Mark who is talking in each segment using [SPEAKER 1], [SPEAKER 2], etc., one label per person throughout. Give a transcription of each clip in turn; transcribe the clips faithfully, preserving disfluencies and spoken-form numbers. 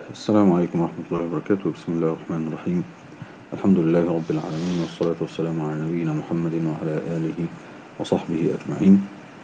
[SPEAKER 1] السلام عليكم ورحمة الله وبركاته. بسم الله الرحمن الرحيم. الحمد لله رب العالمين، والصلاة والسلام على نبينا محمد وعلى آله وصحبه أجمعين.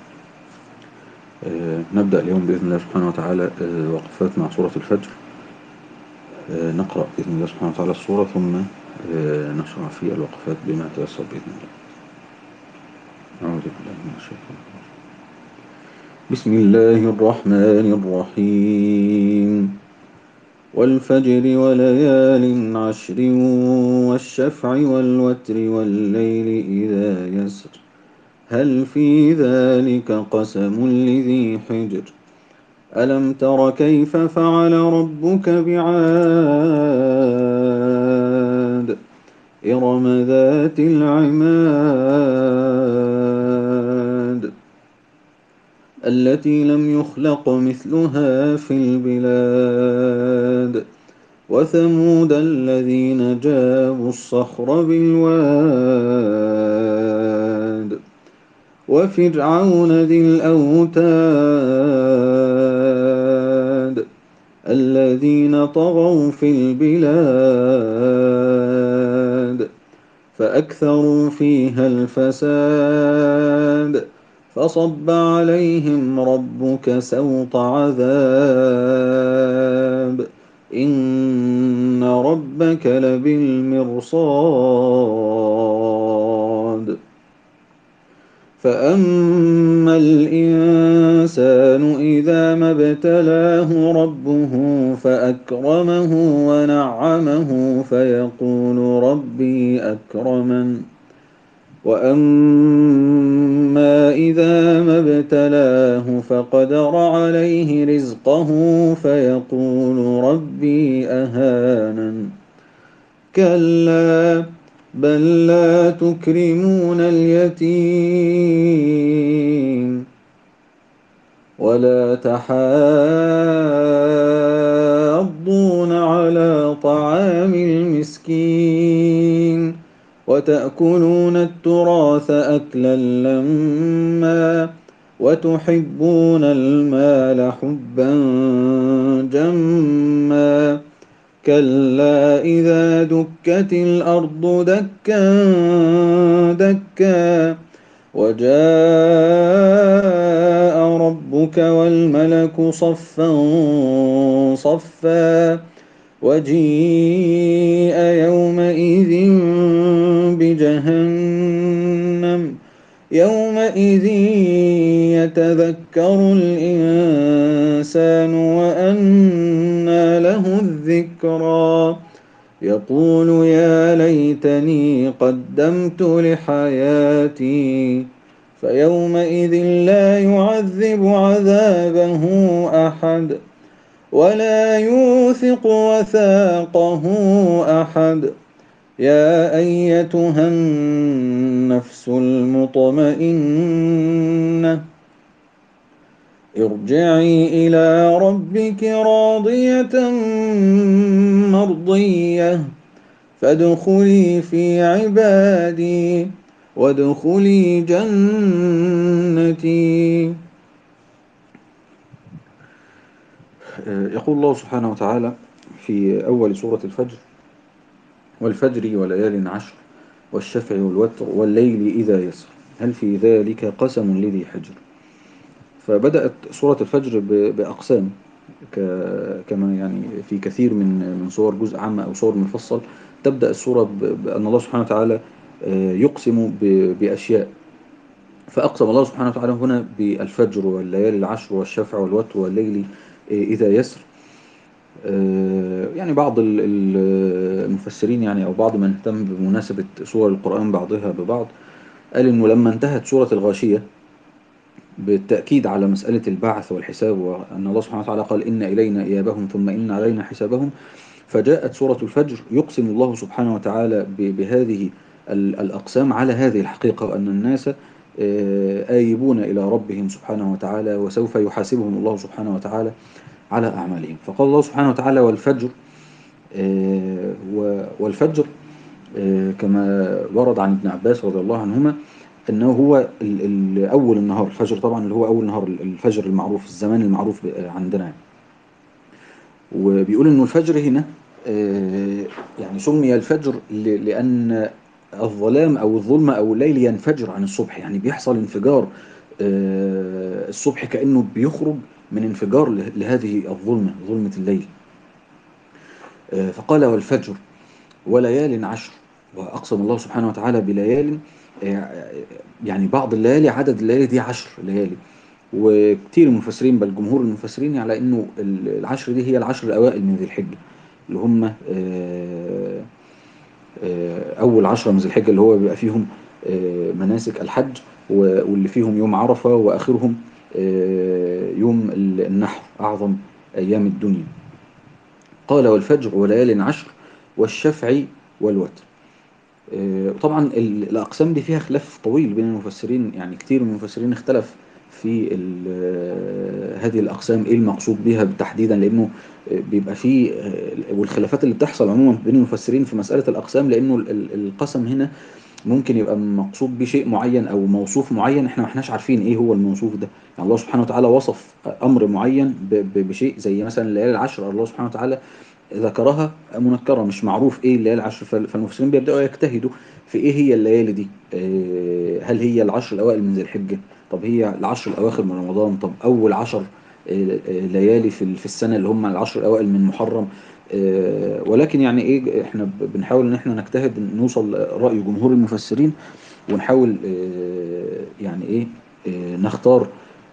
[SPEAKER 1] آه نبدأ اليوم بإذن الله سبحانه وتعالى آه وقفات مع سورة الفجر. آه نقرأ بإذن الله سبحانه وتعالى السورة، ثم آه نشرع في الوقفات بما تيسر بإذن الله. أعوذ بالله من الشيطان الرجيم. بسم الله الرحمن الرحيم. والفجر وليال عشر والشفع والوتر والليل إذا يسر هل في ذلك قسم لذي حجر ألم تر كيف فعل ربك بعاد إرم ذات العماد التي لم يخلق مثلها في البلاد وثمود الذين جابوا الصخر بالواد وفرعون ذي الأوتاد الذين طغوا في البلاد فأكثروا فيها الفساد فصب عليهم ربك سوط عذاب إن ربك لبالمرصاد فأما الإنسان إذا ما ابتلاه ربه فأكرمه ونعمه فيقول ربي أكرمن وأما إذا ما ابتلاه فقدر عليه رزقه فيقول ربي أهانن كلا بل لا تكرمون اليتيم ولا تحاضون على طعام المسكين وتأكلون التراث أكلا لما وتحبون المال حبا جما كلا إذا دكت الأرض دكا دكا وجاء ربك والملك صفا صفا وجيء يومئذ بجهنم يومئذ يتذكر الإنسان وأنى له الذكرى يقول يا ليتني قدمت لحياتي فيومئذ لا يعذب عذابه أحد ولا يوثق وثاقه أحد يا أيتها النفس المطمئنة ارجعي إلى ربك راضية مرضية فادخلي في عبادي وادخلي جنتي. يقول الله سبحانه وتعالى في أول سورة الفجر: والفجر وليال عشر والشفع والوتر والليل إذا يسر هل في ذلك قسم لذي حجر. فبدأت سورة الفجر بأقسام كما يعني في كثير من من صور جزء عامة أو صور مفصل. تبدأ السورة بأن الله سبحانه وتعالى يقسم بأشياء، فأقسم الله سبحانه وتعالى هنا بالفجر والليالي العشر والشفع والوتر والليل إذا يسر. يعني بعض المفسرين يعني أو بعض من اهتم بمناسبة سور القرآن بعضها ببعض قال إنه لما انتهت سورة الغاشية بالتأكيد على مسألة البعث والحساب، وأن الله سبحانه وتعالى قال إن إلينا إيابهم ثم إن علينا حسابهم، فجاءت سورة الفجر يقسم الله سبحانه وتعالى بهذه الأقسام على هذه الحقيقة، وأن الناس آيبون إلى ربهم سبحانه وتعالى وسوف يحاسبهم الله سبحانه وتعالى على أعمالهم. فقال الله سبحانه وتعالى والفجر، والفجر كما ورد عن ابن عباس رضي الله عنهما أنه هو أول النهار. الفجر طبعا اللي هو أول نهار، الفجر المعروف، الزمان المعروف عندنا. وبيقول إنه الفجر هنا آه، يعني سمي الفجر ل- لأن الظلام أو الظلمة أو الليل ينفجر عن الصبح، يعني بيحصل انفجار آه، الصبح كأنه بيخرج من انفجار له- لهذه الظلمة، ظلمة الليل. آه، فقال والفجر وليال عشر، وأقسم الله سبحانه وتعالى بليال، آه، يعني بعض الليالي، عدد الليالي دي عشر ليالي. وكتير من المفسرين بل جمهور المفسرين على انه ال- العشر دي هي العشر الاوائل من ذي الحجه، اللي هم آه، آه، اول عشرة من ذي الحجه، اللي هو بيبقى فيهم آه، مناسك الحج، و- واللي فيهم يوم عرفه، واخرهم آه، يوم ال- النحر، اعظم ايام الدنيا. قال والفجر وليال عشر والشفع والوتر. آه، طبعا ال- الأقسام دي فيها خلاف طويل بين المفسرين، يعني كتير من المفسرين اختلف في ال- آه، هذه الأقسام إيه المقصود بها تحديدا، لأنه آه، بيبقى فيه آه، والخلافات اللي بتحصل عموما بين المفسرين في مسألة الأقسام، لأنه ال- ال- القسم هنا ممكن يبقى مقصود بشيء معين أو موصوف معين إحنا ما إحناش عارفين إيه هو الموصوف ده. يعني الله سبحانه وتعالى وصف أمر معين ب- ب- بشيء، زي مثلا الليالي العشر، الله سبحانه وتعالى ذكرها منكرة، مش معروف ايه الليالي العشر. فال- فالمفسرين بيبدأوا يجتهدوا في ايه هي الليالي دي. آه، هل هي العشر الاوائل من ذي الحجة؟ طب هي العشر الاواخر من رمضان؟ طب اول عشر آه، آه، ليالي في ال- في السنة اللي هم العشر الاوائل من محرم؟ آه، ولكن يعني ايه، احنا ب- بنحاول ان احنا نجتهد نوصل لرأي جمهور المفسرين، ونحاول آه، يعني ايه آه، نختار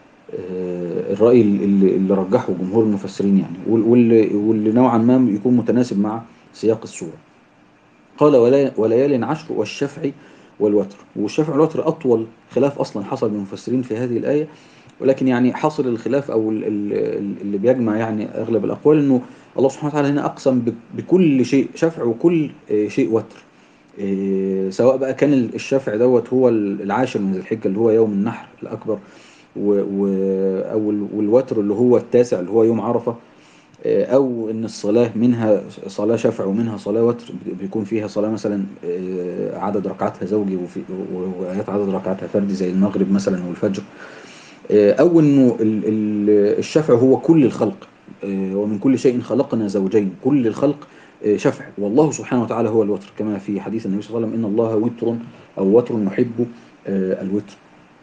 [SPEAKER 1] آه، الرأي اللي, اللي رجحه جمهور المفسرين، يعني وال- واللي, واللي نوعا ما يكون متناسب مع سياق السورة. قال ولا- وليال عشر والشفع والوتر. والشفع والوتر أطول خلاف أصلا حصل من المفسرين في هذه الآية، ولكن يعني حاصل الخلاف أو ال- ال- اللي بيجمع يعني أغلب الأقوال إنه الله سبحانه وتعالى هنا أقسم ب- بكل شيء شفع وكل آه، شيء وتر. آه، سواء بقى كان الشفع دوت هو العاشر من ذي الحجة اللي هو يوم النحر الأكبر، و و أو ال- والوتر اللي هو التاسع اللي هو يوم عرفة، آه، أو إن الصلاة منها صلاة شفع ومنها صلاة وتر، بيكون فيها صلاة مثلا آه، عدد ركعاتها زوجي، وفي وآيات عدد ركعاتها فردي زي المغرب مثلا والفجر. آه، أو إنه ال- ال- الشفع هو كل الخلق، آه، ومن كل شيء خلقنا زوجين، كل الخلق آه، شفع، والله سبحانه وتعالى هو الوتر، كما في حديث النبي صلى الله عليه وسلم إن الله وتر أو وتر يحب آه، الوتر.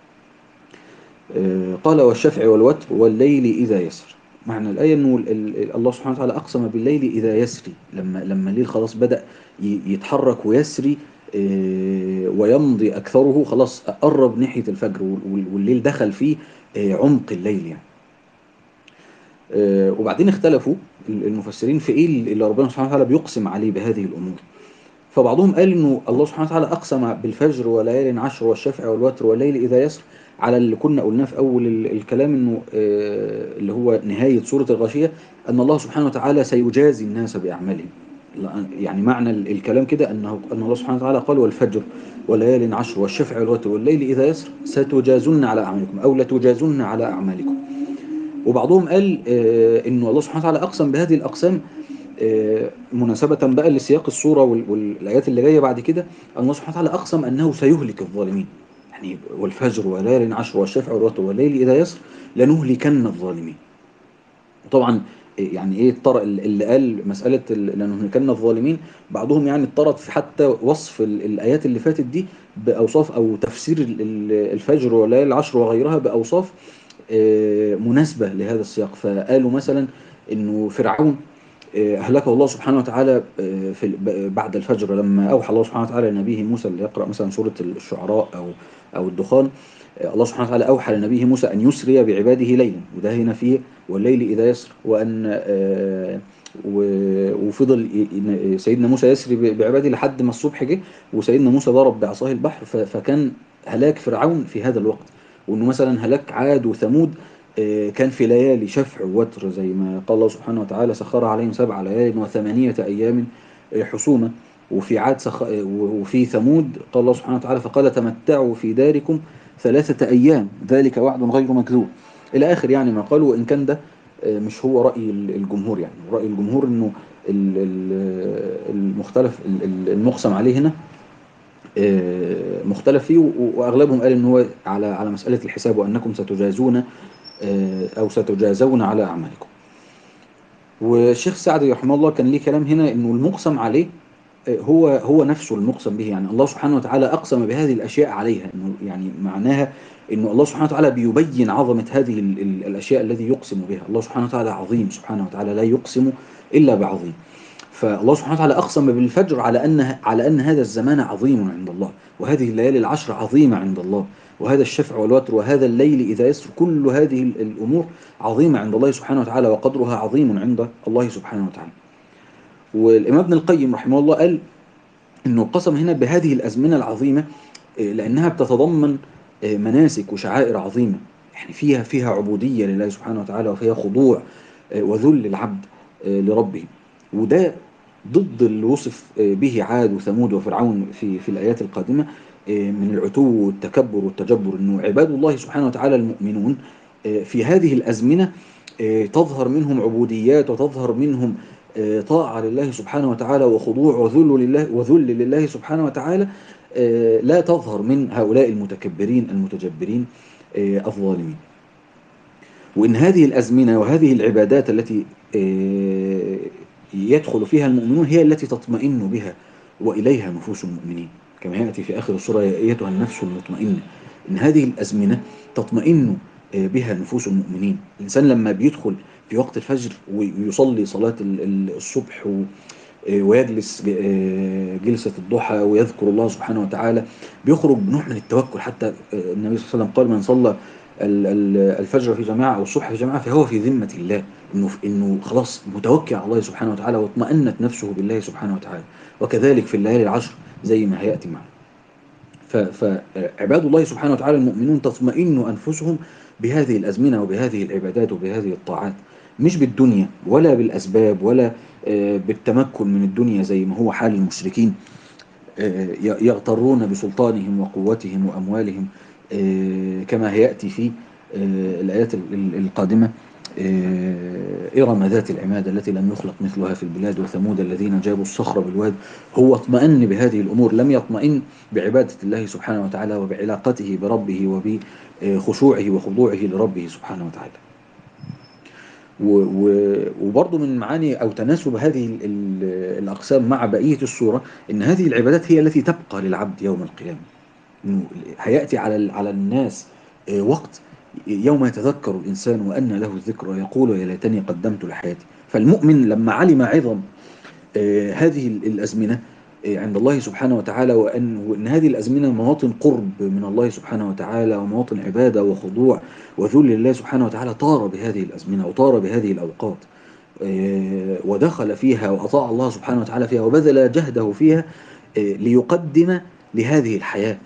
[SPEAKER 1] آه، قال والشفع والوتر والليل إذا يسر. معنى الآية أنه ال- ال- الله سبحانه وتعالى أقسم بالليل إذا يسري، لما لما الليل خلاص بدأ ي- يتحرك ويسري، آه، ويمضي أكثره، خلاص قرب ناحية الفجر، وال- وال- والليل دخل فيه آه، عمق الليل يعني. آه، وبعدين اختلفوا المفسرين في ايه اللي ربنا سبحانه وتعالى بيقسم عليه بهذه الامور. فبعضهم قال انه الله سبحانه وتعالى اقسم بالفجر وليال عشر والشفع والوتر والليل اذا يسر، على اللي كنا قلناه في اول ال- الكلام، انه آه، اللي هو نهايه سوره الغاشيه، ان الله سبحانه وتعالى سيجازي الناس باعمالهم. يعني معنى ال- الكلام كده انه ان الله سبحانه وتعالى قال والفجر وليال عشر والشفع والوتر والليل اذا يسر ستجازن على اعمالكم او لتجازن على اعمالكم. وبعضهم قال آه، انه الله سبحانه وتعالى اقسم بهذه الاقسام آه، مناسبة بقى لسياق الصورة وال- والآيات اللي جاية بعد كده، أن الله سبحانه وتعالى أقسم أنه سيهلك الظالمين. يعني والفجر وليال عشر والشفع والوتر والليل إذا يسر لنهلكن الظالمين. وطبعا يعني ايه الطرق اللي قال مسألة ال- لنهلكن الظالمين، بعضهم يعني اضطرد في حتى وصف ال- الآيات اللي فاتت دي بأوصاف، أو تفسير ال- ال- الفجر والليالي العشر وغيرها بأوصاف آه، مناسبة لهذا السياق. فقالوا مثلا إنه فرعون آه، أهلكه الله سبحانه وتعالى آه، في ب- بعد الفجر، لما أوحى الله سبحانه وتعالى لنبيه موسى اللي يقرأ مثلا سورة الشعراء أو أو الدخان. آه، الله سبحانه وتعالى أوحى لنبيه موسى أن يسري بعباده ليلا، وده هنا فيه والليل إذا يسر، وأن آه، و- وفضل ي- ي- سيدنا موسى يسري ب- بعباده لحد ما الصبح جه، وسيدنا موسى ضرب بعصاه البحر، ف- فكان هلاك فرعون في هذا الوقت. وأنه مثلا هلاك عاد وثمود آه، كان في ليالي شفع ووتر، زي ما قال الله سبحانه وتعالى سخر عليهم سبع ليال وثمانية أيام آه، حسوما. وفي عاد سخ... آه، وفي ثمود قال الله سبحانه وتعالى فقال تمتعوا في داركم ثلاثة أيام ذلك وعد غير مكذوب، إلى آخر يعني ما قالوا. وإن كان ده آه، مش هو رأي ال- الجمهور، يعني رأي الجمهور إنه ال- ال- المختلف ال- ال- المقسم عليه هنا آه، مختلف فيه، و- وأغلبهم قال إن هو على على مسألة الحساب، وأنكم ستجازون آه، أو ستجازون على أعمالكم. والشيخ سعدي رحمه الله كان ليه كلام هنا انه المقسم عليه هو هو نفسه المقسم به. يعني الله سبحانه وتعالى أقسم بهذه الأشياء عليها، إنه يعني معناها إنه الله سبحانه وتعالى بيبين عظمة هذه ال ال الأشياء الذي يقسم بها. الله سبحانه وتعالى عظيم سبحانه وتعالى، لا يقسم إلا بعظيم. فالله سبحانه وتعالى أقسم بالفجر على أن على أن هذا الزمان عظيم عند الله، وهذه الليالي العشر عظيمة عند الله، وهذا الشفع والوتر وهذا الليل إذا يسر، كل هذه الأمور عظيمة عند الله سبحانه وتعالى، وقدرها عظيم عند الله سبحانه وتعالى. والإمام ابن القيم رحمه الله قال انه قسم هنا بهذه الازمنه العظيمه لانها بتتضمن مناسك وشعائر عظيمه، يعني فيها فيها عبوديه لله سبحانه وتعالى، وفيها خضوع وذل العبد لربه. وده ضد اللي وصف به عاد وثمود وفرعون في في الايات القادمه من العتو والتكبر والتجبر، انه عباد الله سبحانه وتعالى المؤمنون في هذه الازمنه تظهر منهم عبوديات، وتظهر منهم طاعة لله سبحانه وتعالى، وخضوع وذل لله وذل لله سبحانه وتعالى، لا تظهر من هؤلاء المتكبرين المتجبرين الظالمين. وإن هذه الأزمنة وهذه العبادات التي يدخل فيها المؤمنون هي التي تطمئن بها وإليها نفوس المؤمنين، كما يأتي في آخر السورة: يا أيتها النفس المطمئنة. إن هذه الأزمنة تطمئن بها نفوس المؤمنين. الإنسان لما بيدخل في وقت الفجر ويصلي صلاة الصبح ويجلس جلسة الضحى ويذكر الله سبحانه وتعالى، بيخرج بنوع من التوكل. حتى النبي صلى الله عليه وسلم قال: من صلى الفجر في جماعة أو الصبح في جماعة فهو في ذمة الله. إنه إنه خلاص متوكل على الله سبحانه وتعالى، واطمأنت نفسه بالله سبحانه وتعالى. وكذلك في الليالي العشر زي ما هيأتي معنا. فعباد الله سبحانه وتعالى المؤمنون تطمئن أنفسهم بهذه الأزمنة وبهذه العبادات وبهذه الطاعات، مش بالدنيا ولا بالأسباب ولا بالتمكن من الدنيا زي ما هو حال المشركين، يغترون بسلطانهم وقوتهم وأموالهم، كما هيأتي في الآيات القادمة: إرم ذات العماد التي لم يخلق مثلها في البلاد، وثمود الذين جابوا الصخر بالواد. هو اطمأن بهذه الأمور، لم يطمئن بعبادة الله سبحانه وتعالى وبعلاقته بربه وبخشوعه وخضوعه لربه سبحانه وتعالى. وبرضه من معاني أو تناسب هذه الأقسام مع بقية السورة إن هذه العبادات هي التي تبقى للعبد يوم القيامة. إنه هيأتي على على الناس وقت يوم يتذكر الإنسان وأن له الذكر ويقول: يا ليتني قدمت لحياتي. فالمؤمن لما علم عظم هذه الأزمنة عند الله سبحانه وتعالى، وأن, وأن هذه الأزمنة مواطن قرب من الله سبحانه وتعالى ومواطن عبادة وخضوع وذل لله سبحانه وتعالى، طار بهذه الأزمنة وطار بهذه الأوقات ودخل فيها وأطاع الله سبحانه وتعالى فيها وبذل جهده فيها ليقدم لهذه الحياة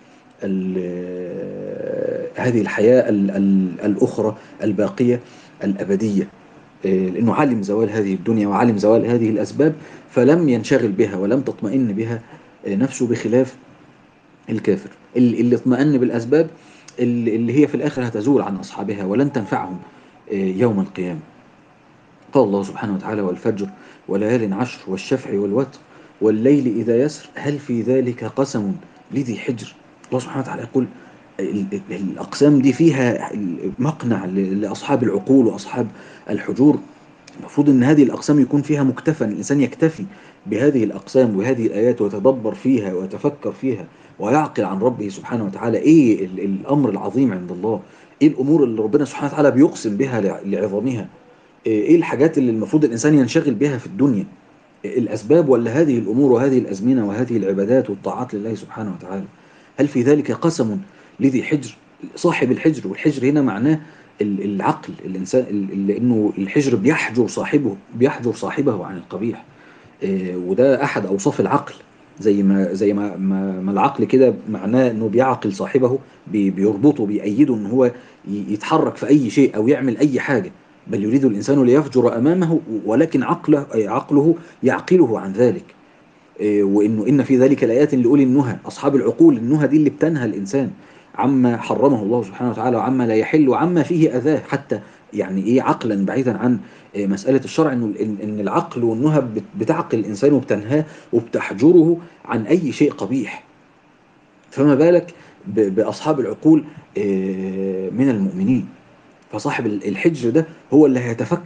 [SPEAKER 1] هذه الحياة الأخرى الباقية الأبدية، لأنه علم زوال هذه الدنيا وعلم زوال هذه الأسباب، فلم ينشغل بها ولم تطمئن بها نفسه، بخلاف الكافر اللي اطمئن بالأسباب اللي هي في الآخر هتزول عن أصحابها ولن تنفعهم يوم القيامة. قال الله سبحانه وتعالى: والفجر وليال عشر والشفع والوتر والليل إذا يسر هل في ذلك قسم لذي حجر. الله سبحانه وتعالى يقول الأقسام دي فيها مقنع لأصحاب العقول وأصحاب الحجور. المفروض أن هذه الأقسام يكون فيها مكتفى، الإنسان يكتفي بهذه الأقسام وهذه الآيات ويتدبر فيها ويتفكر فيها ويعقل عن ربه سبحانه وتعالى إيه الأمر العظيم عند الله، إيه الأمور اللي ربنا سبحانه وتعالى بيقسم بها لعظمها، إيه الحاجات اللي المفروض الإنسان ينشغل بها في الدنيا، الأسباب ولا هذه الأمور وهذه الأزمنة وهذه العبادات والطاعات لله سبحانه وتعالى. هل في ذلك قسم لذي حجر، صاحب الحجر. والحجر هنا معناه العقل، الإنسان، لأنه الحجر بيحجر صاحبه بيحجر صاحبه عن القبيح، وده أحد أوصاف العقل. زي ما زي ما ما, ما العقل كده معناه إنه بيعقل صاحبه، بيربطه بيأيده إن هو يتحرك في أي شيء أو يعمل أي حاجة. بل يريد الإنسان ليفجر أمامه، ولكن عقله عقله يعقله عن ذلك. وإنه إن في ذلك الآيات لأولي النهى، أصحاب العقول. النهى دي اللي بتنهى الإنسان عما حرمه الله سبحانه وتعالى وعما لا يحل وعما فيه أذاه، حتى يعني إيه عقلا بعيدا عن مسألة الشرع. إنه إن العقل والنهى بتعقل الإنسان وبتنهاه وبتحجره عن أي شيء قبيح، فما بالك بأصحاب العقول من المؤمنين. فصاحب الحجر ده هو اللي هيتفكر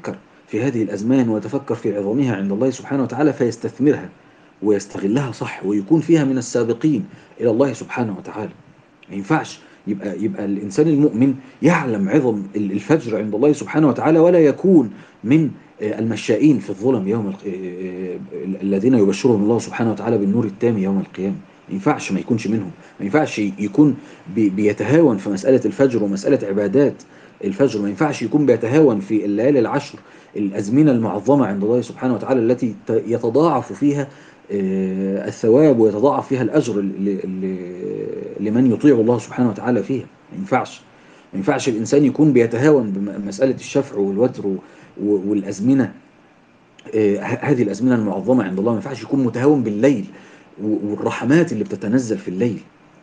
[SPEAKER 1] في هذه الأزمان ويتفكر في عظمها عند الله سبحانه وتعالى فيستثمرها ويستغلها صح ويكون فيها من السابقين إلى الله سبحانه وتعالى. ما ينفعش يبقى يبقى الإنسان المؤمن يعلم عظم الفجر عند الله سبحانه وتعالى ولا يكون من آه، المشائين في الظلم يوم الق- آه، آه، الذين يبشرهم الله سبحانه وتعالى بالنور التام يوم القيامة. ما ينفعش ما يكونش منهم. ما ينفعش يكون بي- بيتهاون في مسألة الفجر ومسألة عبادات الفجر. ما ينفعش يكون بيتهاون في الليالي العشر، الأزمنة المعظمة عند الله سبحانه وتعالى التي ت- يتضاعف فيها آه، الثواب ويتضاعف فيها الأجر ل- ل- لمن يطيع الله سبحانه وتعالى فيها. ما ينفعش ما ينفعش الإنسان يكون بيتهاون بمسألة الشفع والوتر و- و- والأزمنة، آه، ه- هذه الأزمنة المعظمة عند الله. ما ينفعش يكون متهاون بالليل و- والرحمات اللي بتتنزل في الليل.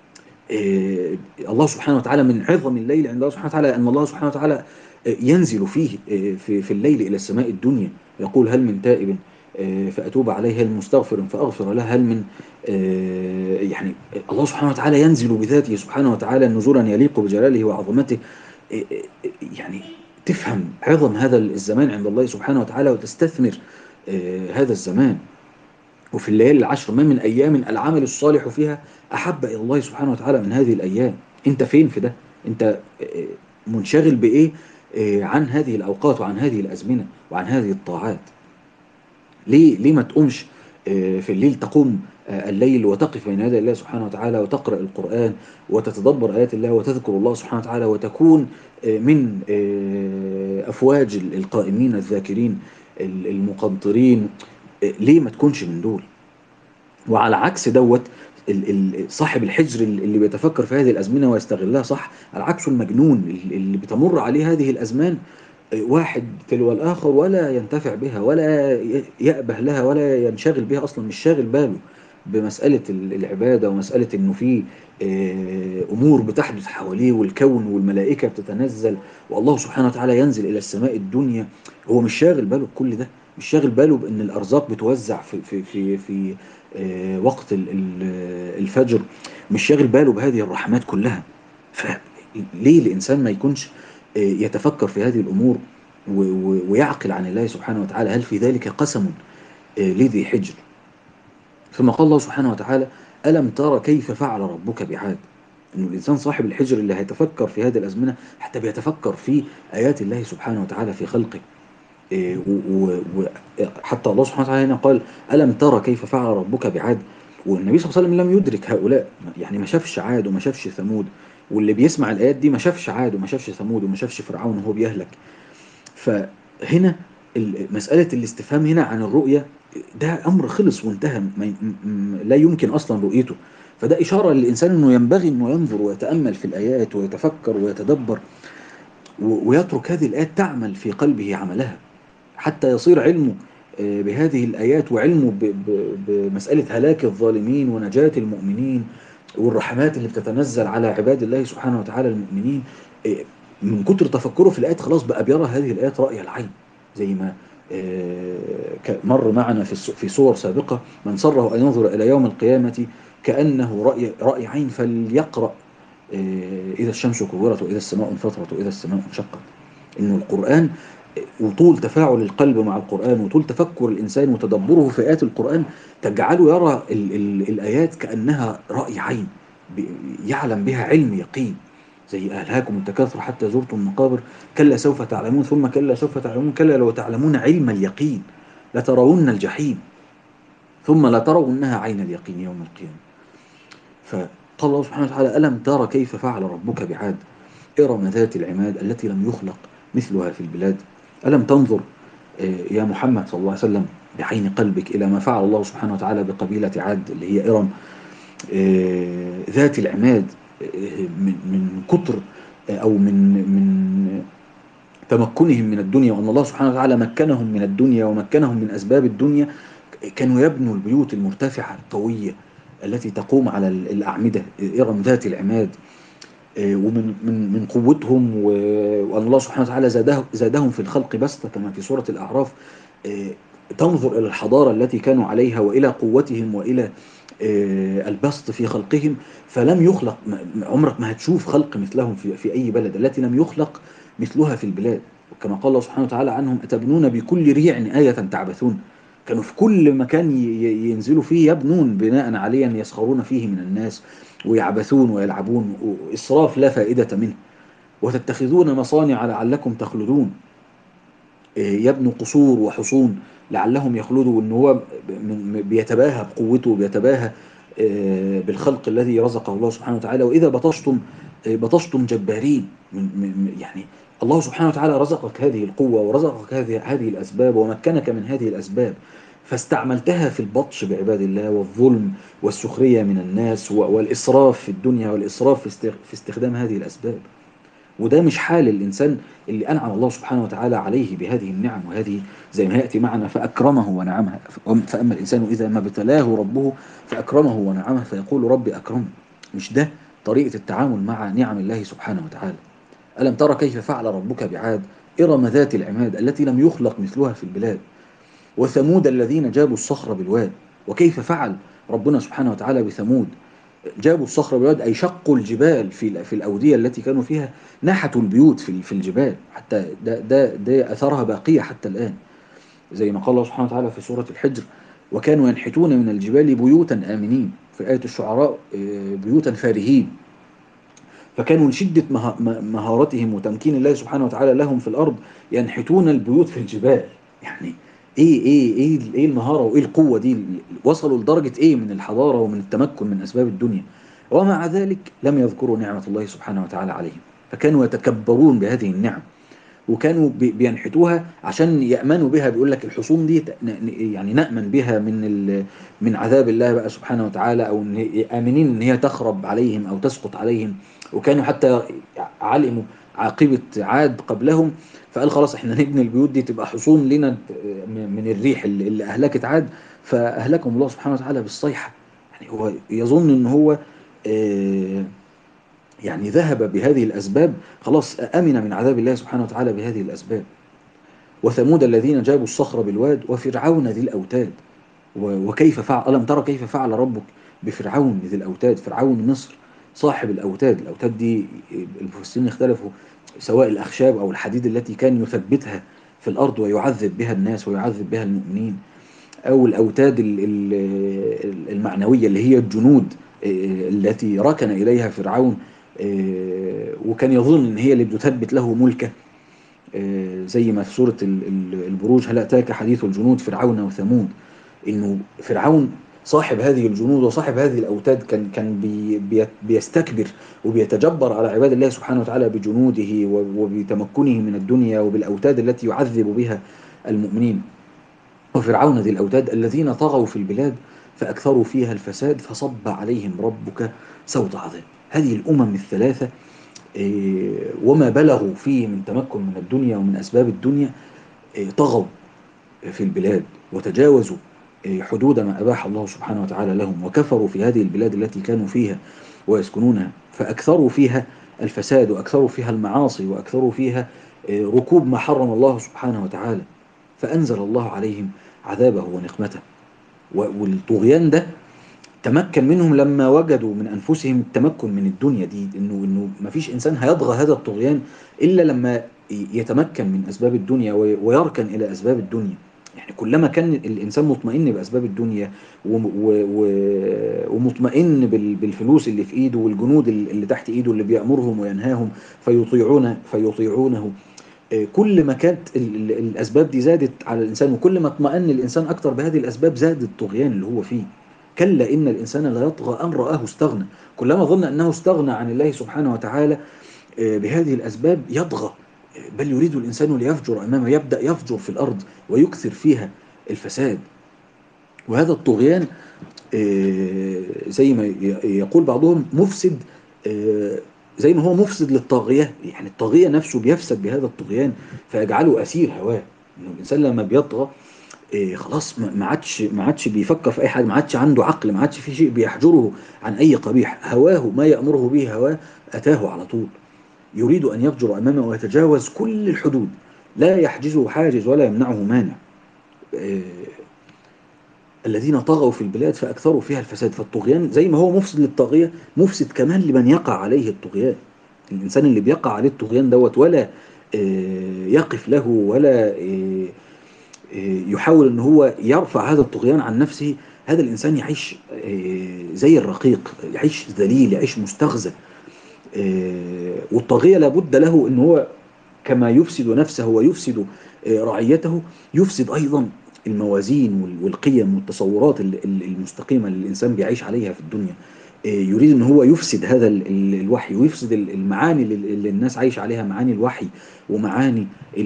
[SPEAKER 1] آه، الله سبحانه وتعالى من عظم الليل عند الله سبحانه وتعالى أن الله سبحانه وتعالى آه، ينزل فيه آه، في في الليل إلى السماء الدنيا، يقول هل من تائب آه، فأتوب عليه، هل من مستغفر فأغفر له، هل من آه، يعني الله سبحانه وتعالى ينزل بذاته سبحانه وتعالى نزولا يليق بجلاله وعظمته. آه، آه، يعني تفهم عظم هذا الزمان عند الله سبحانه وتعالى وتستثمر آه، هذا الزمان. وفي الليالي العشر ما من أيام العمل الصالح فيها أحب إلى الله سبحانه وتعالى من هذه الأيام. أنت فين في ده؟ أنت آه، منشغل بإيه آه، عن هذه الأوقات وعن هذه الأزمنة وعن هذه الطاعات؟ ليه ليه ما تقومش آه، في الليل، تقوم آه، الليل وتقف بين يدي الله سبحانه وتعالى وتقرأ القرآن وتتدبر آيات الله وتذكر الله سبحانه وتعالى وتكون آه، من آه، أفواج القائمين الذاكرين المقنطرين؟ آه، ليه ما تكونش من دول؟ وعلى عكس دوت ال- ال- صاحب الحجر اللي بيتفكر في هذه الأزمنة ويستغلها صح، على عكسه المجنون اللي اللي بتمر عليه هذه الأزمان آه، واحد تلو الآخر ولا ينتفع بها ولا ي- يأبه لها ولا ينشغل بها أصلا، مش شاغل باله بمسألة ال- العبادة ومسألة إنه في آه، أمور بتحدث حواليه والكون والملائكة بتتنزل والله سبحانه وتعالى ينزل إلى السماء الدنيا. هو مش شاغل باله بكل ده، مش شاغل باله بأن الأرزاق بتوزع في في في في آه، وقت ال- ال- الفجر، مش شاغل باله بهذه الرحمات كلها. فليه الإنسان ما يكونش آه، يتفكر في هذه الأمور و- و- ويعقل عن الله سبحانه وتعالى؟ هل في ذلك قسم آه، لذي حجر؟ ثم قال الله سبحانه وتعالى ألم ترى كيف فعل ربك بعاد. إنه الإنسان صاحب الحجر اللي هيتفكر في هذه الأزمنة حتى بيتفكر في آيات الله سبحانه وتعالى في خلقه. إيه، و- و- وحتى الله سبحانه وتعالى هنا قال ألم ترى كيف فعل ربك بعاد. والنبي صلى الله عليه وسلم لم يدرك هؤلاء، يعني ما شافش عاد وما شافش ثمود، واللي بيسمع الآيات دي ما شافش عاد وما شافش ثمود وما شافش فرعون وهو بيهلك. فهنا ال- مسألة الاستفهام هنا عن الرؤية ده أمر خلص وانتهى، ما ي- م- م- لا يمكن أصلا رؤيته. فده إشارة للإنسان أنه ينبغي أنه ينظر ويتأمل في الآيات ويتفكر ويتدبر و- ويترك هذه الآيات تعمل في قلبه عملها حتى يصير علمه آه، بهذه الآيات وعلمه ب- ب- بمسألة هلاك الظالمين ونجاة المؤمنين والرحمات اللي بتتنزل على عباد الله سبحانه وتعالى المؤمنين. آه، من كتر تفكره في الآيات خلاص بقى بيرى هذه الآيات رأي العين، زي ما آه، ك- مر معنا في الس- في صور سابقة: من سره أن ينظر إلى يوم القيامة كأنه رأي رأي عين فليقرأ آه، إذا الشمس كورت وإذا السماء انفطرت وإذا السماء انشقت. إنه القرآن وطول تفاعل القلب مع القرآن وطول تفكر الإنسان وتدبره في آيات القرآن تجعله يرى ال ال الآيات كأنها رأي عين، ب- يعلم بها علم يقين. زي ألهاكم التكاثر حتى زرتم المقابر كلا سوف تعلمون ثم كلا سوف تعلمون كلا لو تعلمون علم اليقين لترون الجحيم ثم لترونها عين اليقين يوم القيامة. فقال الله سبحانه وتعالى ألم ترى كيف فعل ربك بعاد إرم ذات العماد التي لم يخلق مثلها في البلاد. ألم تنظر آه، يا محمد صلى الله عليه وسلم بعين قلبك إلى ما فعل الله سبحانه وتعالى بقبيلة عاد اللي هي إرم آه، ذات العماد؟ آه، من من كتر آه، أو من من تمكنهم من الدنيا وأن الله سبحانه وتعالى مكنهم من الدنيا ومكنهم من أسباب الدنيا، كانوا يبنوا البيوت المرتفعة القوية التي تقوم على الأعمدة. إرم ذات العماد آه، ومن من من قوتهم و- وأن الله سبحانه وتعالى زاده زادهم في الخلق بسطة كما في سورة الأعراف. آه، تنظر إلى الحضارة التي كانوا عليها وإلى قوتهم وإلى آه، البسط في خلقهم، فلم يخلق م- عمرك ما هتشوف خلق مثلهم في في أي بلد، التي لم يخلق مثلها في البلاد. وكما قال الله سبحانه وتعالى عنهم: أتبنون بكل ريع آية تعبثون. كانوا في كل مكان ينزلوا فيه يبنون بناء عليا يسخرون فيه من الناس ويعبثون ويلعبون، إسراف لا فائدة منه. وتتخذون مصانع لعلكم تخلدون، يبنوا قصور وحصون لعلهم يخلدوا. ان هو بيتباهى بقوته، بيتباهى بالخلق الذي رزقه الله سبحانه وتعالى. واذا بطشتم بطشتم جبارين. من يعني الله سبحانه وتعالى رزقك هذه القوة ورزقك هذه هذه الأسباب ومكنك من هذه الأسباب، فاستعملتها في البطش بعباد الله والظلم والسخرية من الناس والإسراف في الدنيا والإسراف في استخدام هذه الأسباب. وده مش حال الإنسان اللي أنعم الله سبحانه وتعالى عليه بهذه النعم، وهذه زي ما يأتي معنا: فأكرمه ونعمه. فأما الإنسان إذا ما ابتلاه ربه فأكرمه ونعمه فيقول ربي أكرمن. مش ده طريقة التعامل مع نعم الله سبحانه وتعالى. ألم ترى كيف فعل ربك بعاد إرم ذات العماد التي لم يخلق مثلها في البلاد، وثمود الذين جابوا الصخر بالواد. وكيف فعل ربنا سبحانه وتعالى بثمود؟ جابوا الصخر بالواد، أي شقوا الجبال في في الأودية التي كانوا فيها، نحتوا البيوت في في الجبال، حتى ده ده ده أثرها باقية حتى الآن. زي ما قال الله سبحانه وتعالى في سورة الحجر: وكانوا ينحتون من الجبال بيوتا آمنين. في آية الشعراء: بيوتا فارهين. فكانوا لشدة مهارتهم وتمكين الله سبحانه وتعالى لهم في الأرض ينحتون البيوت في الجبال. يعني ايه ايه ايه ايه المهارة وايه القوة دي؟ وصلوا لدرجة ايه من الحضارة ومن التمكن من أسباب الدنيا؟ ومع ذلك لم يذكروا نعمة الله سبحانه وتعالى عليهم، فكانوا يتكبرون بهذه النعم، وكانوا بينحتوها عشان يأمنوا بها. بيقول لك الحصون دي يعني نأمن بها من من عذاب الله بقى سبحانه وتعالى، او آمنين ان هي تخرب عليهم او تسقط عليهم. وكانوا حتى علموا عاقبة عاد قبلهم، فقال خلاص احنا نبني البيوت دي تبقى حصون لنا من الريح اللي اهلكت عاد. فاهلكهم الله سبحانه وتعالى بالصيحة. يعني هو يظن ان هو آه يعني ذهب بهذه الأسباب، خلاص أمن من عذاب الله سبحانه وتعالى بهذه الأسباب. وثمود الذين جابوا الصخر بالواد وفرعون ذي الأوتاد. وكيف فعل ألم ترى كيف فعل ربك بفرعون ذي الأوتاد؟ فرعون مصر صاحب الأوتاد. الأوتاد دي المفسرين اختلفوا، سواء الأخشاب أو الحديد التي كان يثبتها في الأرض ويعذب بها الناس ويعذب بها المؤمنين، أو الأوتاد المعنوية اللي هي الجنود التي ركن إليها فرعون، وكان يظن ان هي اللي بتثبت له ملكه. زي ما في سورة البروج: هل أتاك حديث الجنود فرعون وثمود. انه فرعون صاحب هذه الجنود وصاحب هذه الأوتاد كان كان بي بيستكبر وبيتجبر على عباد الله سبحانه وتعالى بجنوده وبتمكنه من الدنيا وبالأوتاد التي يعذب بها المؤمنين. وفرعون ذي الأوتاد الذين طغوا في البلاد فأكثروا فيها الفساد فصب عليهم ربك سوط عذاب. هذه الأمم الثلاثة وما بلغوا فيه من تمكن من الدنيا ومن أسباب الدنيا، طغوا في البلاد وتجاوزوا حدود ما أباح الله سبحانه وتعالى لهم، وكفروا في هذه البلاد التي كانوا فيها ويسكنونها، فأكثروا فيها الفساد وأكثروا فيها المعاصي وأكثروا فيها ركوب ما حرم الله سبحانه وتعالى. فأنزل الله عليهم عذابه ونقمته. والطغيان ده تمكن منهم لما وجدوا من أنفسهم التمكن من الدنيا دي، إنه إنه ما فيش إنسان هيطغى هذا الطغيان إلا لما يتمكن من أسباب الدنيا ويركن إلى أسباب الدنيا. يعني كلما كان الإنسان مطمئن بأسباب الدنيا ومطمئن بالفلوس اللي في إيده والجنود اللي تحت إيده اللي بيأمرهم وينهاهم فيطيعون فيطيعونه، كل ما كانت الأسباب دي زادت على الإنسان وكل ما اطمأن الإنسان أكتر بهذه الأسباب زاد الطغيان اللي هو فيه. كلا إن الإنسان لا يطغى أن رآه استغنى. كلما ظن أنه استغنى عن الله سبحانه وتعالى بهذه الأسباب يطغى، بل يريد الإنسان ليفجر أمامه، يبدأ يفجر في الأرض ويكثر فيها الفساد. وهذا الطغيان زي ما يقول بعضهم مفسد، زي ما هو مفسد للطاغية. يعني الطاغية نفسه بيفسد بهذا الطغيان فيجعله أسير هواه. إنه الإنسان لما بيطغى إيه خلاص ما عادش ما عادش بيفكر في اي حاجه، ما عادش عنده عقل، ما عادش في شيء بيحجره عن اي قبيح. هواه ما يأمره به هواه اتاه على طول. يريد ان يفجر امامه ويتجاوز كل الحدود، لا يحجزه حاجز ولا يمنعه مانع. إيه الذين طغوا في البلاد فاكثروا فيها الفساد. فالطغيان زي ما هو مفسد للطاغيه مفسد كمان لمن يقع عليه الطغيان. الانسان اللي بيقع عليه الطغيان دوت ولا يقف له ولا يحاول ان هو يرفع هذا الطغيان عن نفسه، هذا الانسان يعيش زي الرقيق، يعيش ذليل، يعيش مستغزى. والطاغية لابد له ان هو كما يفسد نفسه ويفسد رعيته، يفسد ايضا الموازين والقيم والتصورات المستقيمة اللي الانسان بيعيش عليها في الدنيا. يريد ان هو يفسد هذا الوحي، ويفسد المعاني اللي الناس عايش عليها، معاني الوحي ومعاني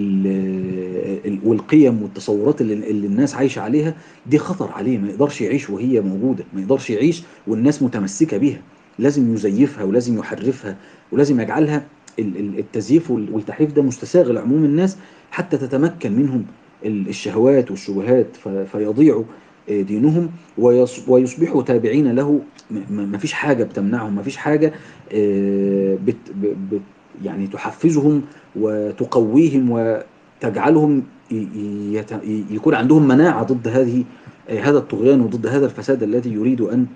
[SPEAKER 1] والقيم والتصورات اللي الناس عايشه عليها. دي خطر عليه، ما يقدرش يعيش وهي موجوده، ما يقدرش يعيش والناس متمسكه بيها. لازم يزيفها ولازم يحرفها ولازم يجعلها التزييف والتحريف ده مستساغ لعموم الناس، حتى تتمكن منهم الشهوات والشبهات فيضيعوا دينهم ويصبحوا تابعين له. ما فيش حاجة بتمنعهم، ما فيش حاجة بت بت يعني تحفزهم وتقويهم وتجعلهم يكون عندهم مناعة ضد هذه هذا الطغيان وضد هذا الفساد الذي يريد أن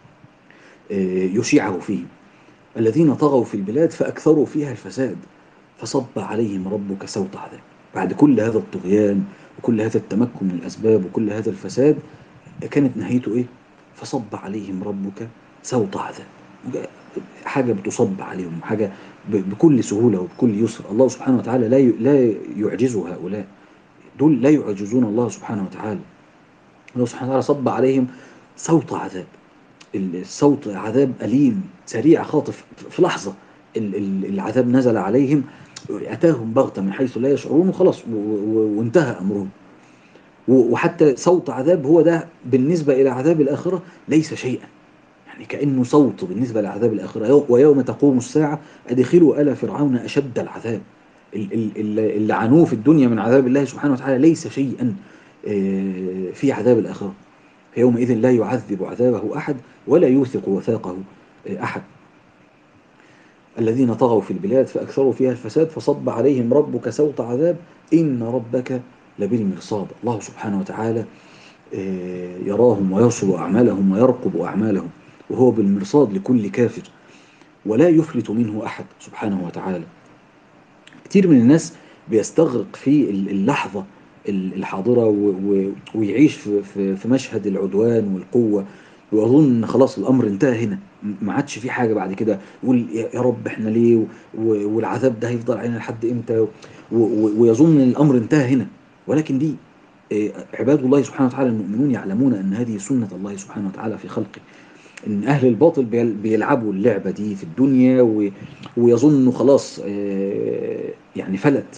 [SPEAKER 1] يشيعه فيهم. الذين طغوا في البلاد فأكثروا فيها الفساد فصب عليهم ربك سوط عذاب. بعد كل هذا الطغيان وكل هذا التمكن من الأسباب وكل هذا الفساد، كانت نهايته إيه؟ فصب عليهم ربك سوط عذاب. حاجة بتصب عليهم، حاجة بكل سهولة وبكل يسر. الله سبحانه وتعالى لا لا يعجزه هؤلاء، دول لا يعجزون الله سبحانه وتعالى. الله سبحانه وتعالى صب عليهم سوط عذاب. الصوت عذاب أليم سريع خاطف في لحظة. العذاب نزل عليهم، أتاهم بغتة من حيث لا يشعرون وخلاص وانتهى أمرهم. وحتى صوت عذاب هو ده بالنسبة إلى عذاب الآخرة ليس شيئا، يعني كأنه صوت بالنسبة لعذاب الآخرة. ويوم تقوم الساعة أدخلوا آل فرعون أشد العذاب. اللي عنوه في الدنيا من عذاب الله سبحانه وتعالى ليس شيئا في عذاب الآخرة. فيومئذ لا يعذب عذابه أحد ولا يوثق وثاقه أحد. الذين طغوا في البلاد فأكثروا فيها الفساد فصب عليهم ربك سوط عذاب إن ربك لبالمرصاد. الله سبحانه وتعالى يراهم ويرصد أعمالهم ويرقب أعمالهم، وهو بالمرصاد لكل كافر ولا يفلت منه أحد سبحانه وتعالى. كتير من الناس بيستغرق في اللحظة الحاضرة ويعيش في مشهد العدوان والقوة، ويظن خلاص الأمر انتهى هنا، ما عادش في حاجة بعد كده. يقول يا رب احنا ليه، والعذاب ده هيفضل علينا لحد امتى، ويظن ان الأمر انتهى هنا. ولكن دي عباد الله سبحانه وتعالى المؤمنون يعلمون أن هذه سنة الله سبحانه وتعالى في خلقه، ان اهل الباطل بيلعبوا اللعبة دي في الدنيا ويظنوا خلاص يعني فلت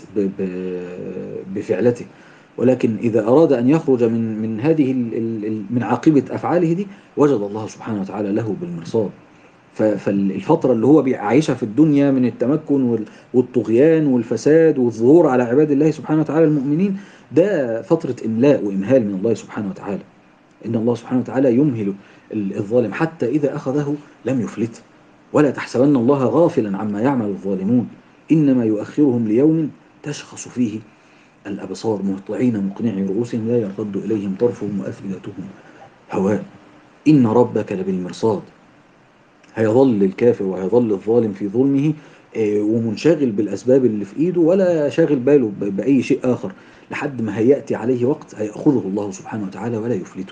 [SPEAKER 1] بفعلته. ولكن اذا اراد ان يخرج من من هذه من عاقبة افعاله دي، وجد الله سبحانه وتعالى له بالمرصاد. فالفترة اللي هو عايشها في الدنيا من التمكن والطغيان والفساد والظهور على عباد الله سبحانه وتعالى المؤمنين، ده فترة إملاء وإمهال من الله سبحانه وتعالى. إن الله سبحانه وتعالى يمهل الظالم حتى إذا أخذه لم يفلته. ولا تحسبن الله غافلا عما يعمل الظالمون إنما يؤخرهم ليوم تشخص فيه الأبصار مهطعين مقنعي رؤوسهم لا يرتد إليهم طرفهم وأفئدتهم هواء. إن ربك لبالمرصاد. هيظل الكافر وهيظل الظالم في ظلمه ومنشغل بالأسباب اللي في إيده ولا شاغل باله بأي شيء آخر، لحد ما هيأتي عليه وقت هيأخذه الله سبحانه وتعالى ولا يفلته.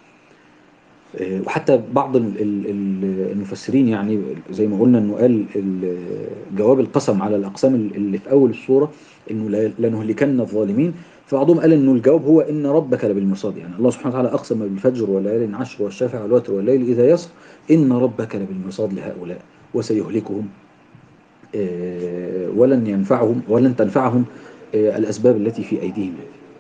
[SPEAKER 1] وحتى بعض المفسرين يعني زي ما قلنا انه قال جواب القسم على الاقسام اللي في اول السوره انه لنهلكن الظالمين، فبعضهم قال انه الجواب هو ان ربك لبالمرصاد. يعني الله سبحانه وتعالى اقسم بالفجر والليالي عشر والشافع والوتر والليل اذا يسر ان ربك لبالمرصاد لهؤلاء وسيهلكهم ولن ينفعهم ولن تنفعهم الاسباب التي في ايديهم.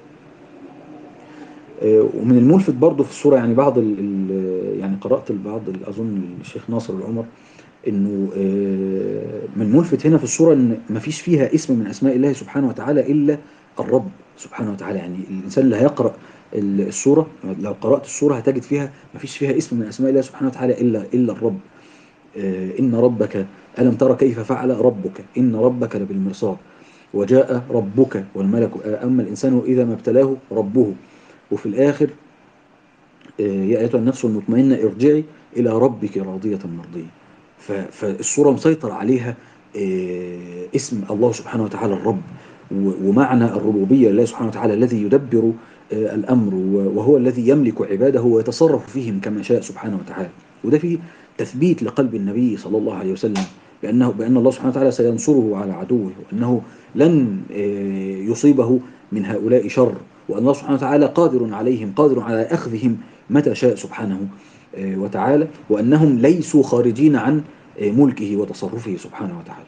[SPEAKER 1] ومن الملفت برضه في الصورة يعني بعض ال ال يعني قرأت البعض أظن الشيخ ناصر العمر إنه من ملفت هنا في الصورة إن ما فيش فيها اسم من أسماء الله سبحانه وتعالى إلا الرب سبحانه وتعالى. يعني الإنسان اللي هيقرأ الصورة لو قرأت الصورة هتجد فيها ما فيش فيها اسم من أسماء الله سبحانه وتعالى إلا إلا الرب. إن ربك ألم ترى كيف فعل ربك إن ربك لبالمرصاد وجاء ربك والملك أما الإنسان إذا ما ابتلاه ربه. وفي الآخر يا أيتها النفس المطمئنة ارجعي إلى ربك راضية مرضية. فالصورة مسيطر عليها اسم الله سبحانه وتعالى الرب،
[SPEAKER 2] ومعنى الربوبية لله سبحانه وتعالى الذي يدبر الأمر، وهو الذي يملك عباده ويتصرف فيهم كما شاء سبحانه وتعالى. وده فيه تثبيت لقلب النبي صلى الله عليه وسلم بأنه بأن الله سبحانه وتعالى سينصره على عدوه، وأنه لن يصيبه من هؤلاء شر، وأن الله سبحانه وتعالى قادر عليهم، قادر على أخذهم متى شاء سبحانه وتعالى، وأنهم ليسوا خارجين عن ملكه وتصرفه سبحانه وتعالى.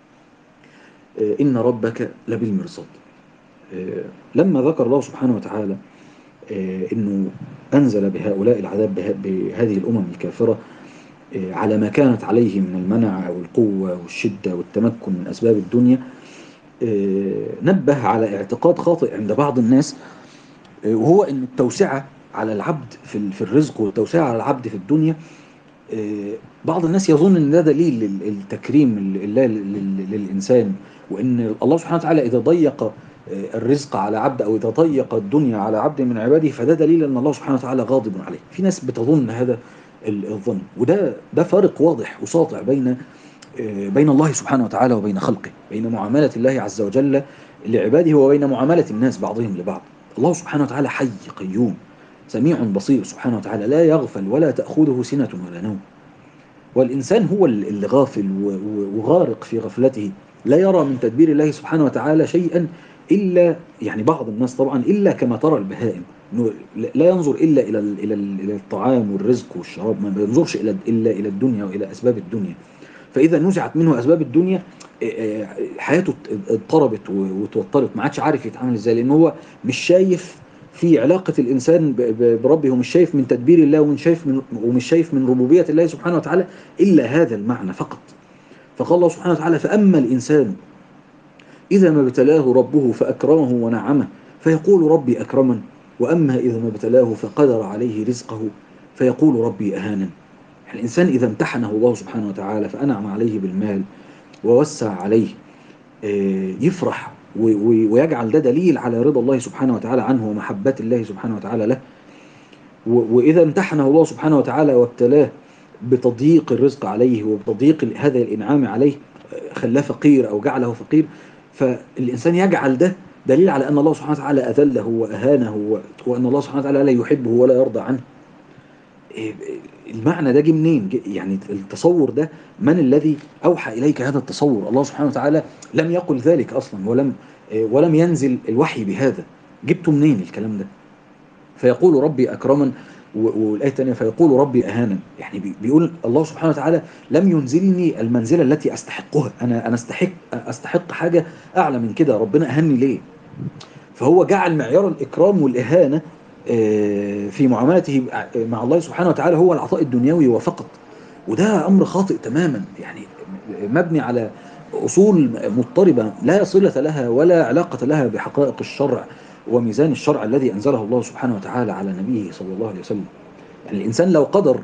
[SPEAKER 2] إن ربك لبالمرصاد. لما ذكر الله سبحانه وتعالى أنه أنزل بهؤلاء العذاب بهذه الأمم الكافرة على ما كانت عليه من المنع والقوة والشدة والتمكن من أسباب الدنيا، نبه على اعتقاد خاطئ عند بعض الناس، وهو أن التوسعة على العبد في الرزق والتوسعة على العبد في الدنيا، بعض الناس يظن أن ده دليل التكريم الله للإنسان، وأن الله سبحانه وتعالى إذا ضيق الرزق على عبد أو إذا ضيق الدنيا على عبد من عباده فده دليل أن الله سبحانه وتعالى غاضب عليه. في ناس بتظن هذا الظن، وده ده فارق واضح وساطع بين بين الله سبحانه وتعالى وبين خلقه، بين معاملة الله عز وجل لعباده وبين معاملة الناس بعضهم لبعض. الله سبحانه وتعالى حي قيوم سميع بصير سبحانه وتعالى، لا يغفل ولا تأخذه سنة ولا نوم، والإنسان هو اللي غافل وغارق في غفلته، لا يرى من تدبير الله سبحانه وتعالى شيئا إلا، يعني بعض الناس طبعا، إلا كما ترى البهائم، لا ينظر إلا إلى إلى إلى الطعام والرزق والشراب، ما ينظرش إلا إلا إلى الدنيا وإلى أسباب الدنيا. فإذا نزعت منه أسباب الدنيا حياته اضطربت وتوترت، ما عادش عارف يتعامل إزاي، لأن هو مش شايف في علاقة الإنسان بربه، ومش شايف من تدبير الله، ومش شايف من ومش شايف من ربوبية الله سبحانه وتعالى إلا هذا المعنى فقط. فقال الله سبحانه وتعالى: فأما الإنسان إذا ما ابتلاه ربه فأكرمه ونعمه فيقول ربي أكرمن، وأما إذا ما ابتلاه فقدر عليه رزقه فيقول ربي أهانن. الإنسان إذا امتحنه الله سبحانه وتعالى فأنعم عليه بالمال ووسع عليه، يفرح ويجعل ده دليل على رضا الله سبحانه وتعالى عنه ومحبة الله سبحانه وتعالى له. وإذا امتحنه الله سبحانه وتعالى وابتلاه بتضييق الرزق عليه وبتضييق هذا الإنعام عليه، خلاه فقير أو جعله فقير، فالإنسان يجعل ده دليل على أن الله سبحانه وتعالى أذله وأهانه، وأن الله سبحانه وتعالى لا يحبه ولا يرضى عنه. المعنى ده جه منين؟ يعني التصور ده، من الذي أوحى إليك هذا التصور؟ الله سبحانه وتعالى لم يقل ذلك أصلا، ولم ولم ينزل الوحي بهذا، جبته منين الكلام ده؟ فيقول ربي أكرمن، والآية الثانية فيقول ربي أهانا. يعني بيقول الله سبحانه وتعالى لم ينزلني المنزلة التي أستحقها، أنا أنا أستحق أستحق حاجة أعلى من كده، ربنا أهني ليه؟ فهو جعل معيار الإكرام والإهانة في معاملته مع الله سبحانه وتعالى هو العطاء الدنيوي وفقط، وده أمر خاطئ تماما، يعني مبني على أصول مضطربة لا صلة لها ولا علاقة لها بحقائق الشرع وميزان الشرع الذي أنزله الله سبحانه وتعالى على نبيه صلى الله عليه وسلم. يعني الإنسان لو قدر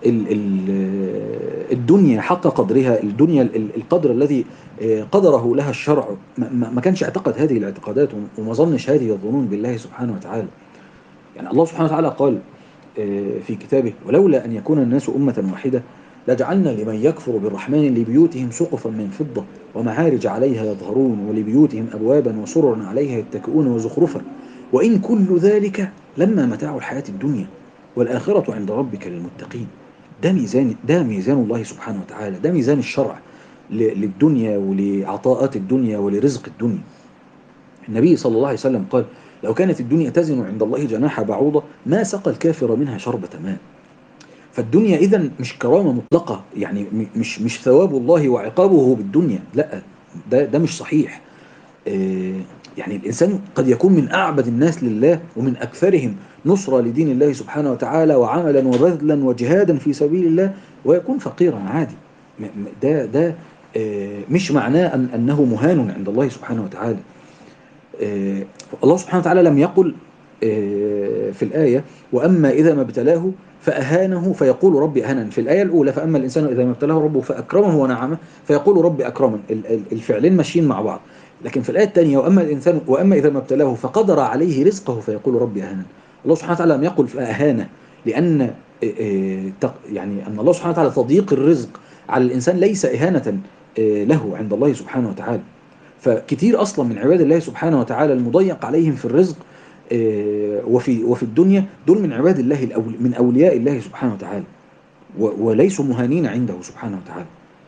[SPEAKER 2] الدنيا حق قدرها، الدنيا القدر الذي قدره لها الشرع، ما كانش اعتقد هذه الاعتقادات وما ظنش هذه الظنون بالله سبحانه وتعالى. يعني الله سبحانه وتعالى قال في كتابه: ولولا أن يكون الناس أمة واحدة لجعلنا لمن يكفر بالرحمن لبيوتهم سقفا من فضة ومعارج عليها يظهرون ولبيوتهم أبوابا وسررا عليها يتكئون وزخرفا وإن كل ذلك لما متاع الحياة الدنيا والآخرة عند ربك للمتقين. ده ميزان ده ميزان الله سبحانه وتعالى، ده ميزان الشرع للدنيا ولعطاءات الدنيا ولرزق الدنيا. النبي صلى الله عليه وسلم قال: لو كانت الدنيا تزن عند الله جناح بعوضة ما سقى الكافر منها شربة ماء. فالدنيا إذن مش كرامة مطلقة، يعني مش مش ثواب الله وعقابه بالدنيا، لا، ده ده مش صحيح. يعني الإنسان قد يكون من أعبد الناس لله ومن أكثرهم نصرة لدين الله سبحانه وتعالى وعملا وبذلا وجهادا في سبيل الله ويكون فقيرا عادي. ده ده مش معناه أن أنه مهان عند الله سبحانه وتعالى. الله سبحانه وتعالى لم يقل في الآية: وأما إذا ما ابتلاه فأهانه فيقول ربي أهانا. في الآية الأولى: فأما الإنسان إذا ما ابتلاه ربه فأكرمه ونعمه فيقول ربي أكرمن، الفعلين ماشيين مع بعض. لكن في الآية الثانية: وأما الإنسان وأما إذا ما ابتلاه فقدر عليه رزقه فيقول ربي أهانا. الله سبحانه وتعالى لم يقل فأهانه، لأن يعني أن الله سبحانه وتعالى تضييق الرزق على الإنسان ليس إهانة له عند الله سبحانه وتعالى. فكتير أصلا من عباد الله سبحانه وتعالى المضيق عليهم في الرزق وفي وفي الدنيا دول من عباد الله الأول من أولياء الله سبحانه وتعالى، وليسوا مهانين عنده سبحانه وتعالى.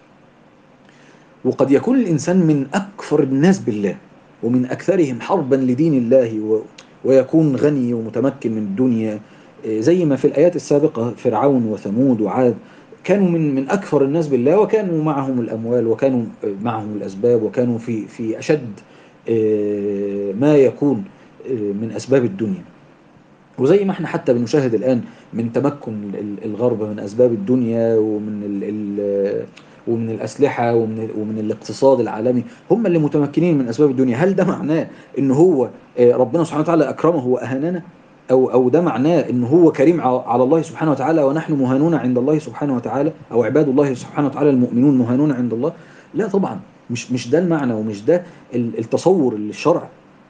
[SPEAKER 2] وقد يكون الإنسان من أكثر الناس بالله ومن أكثرهم حربا لدين الله ويكون غني ومتمكن من الدنيا، زي ما في الآيات السابقة فرعون وثمود وعاد كانوا من من أكثر الناس بالله، وكانوا معهم الأموال وكانوا معهم الأسباب وكانوا في في أشد ما يكون من أسباب الدنيا. وزي ما احنا حتى بنشاهد الآن من تمكن الغرب من أسباب الدنيا ومن ال ال ومن الأسلحة ومن ومن الاقتصاد العالمي، هم اللي متمكنين من أسباب الدنيا. هل ده معناه إن هو ربنا سبحانه وتعالى أكرمه وأهاننا، أو أو ده معناه إن هو كريم على الله سبحانه وتعالى ونحن مهانون عند الله سبحانه وتعالى، أو عباد الله سبحانه وتعالى المؤمنون مهانون عند الله؟ لا طبعا، مش مش ده المعنى، ومش ده التصور اللي الشرع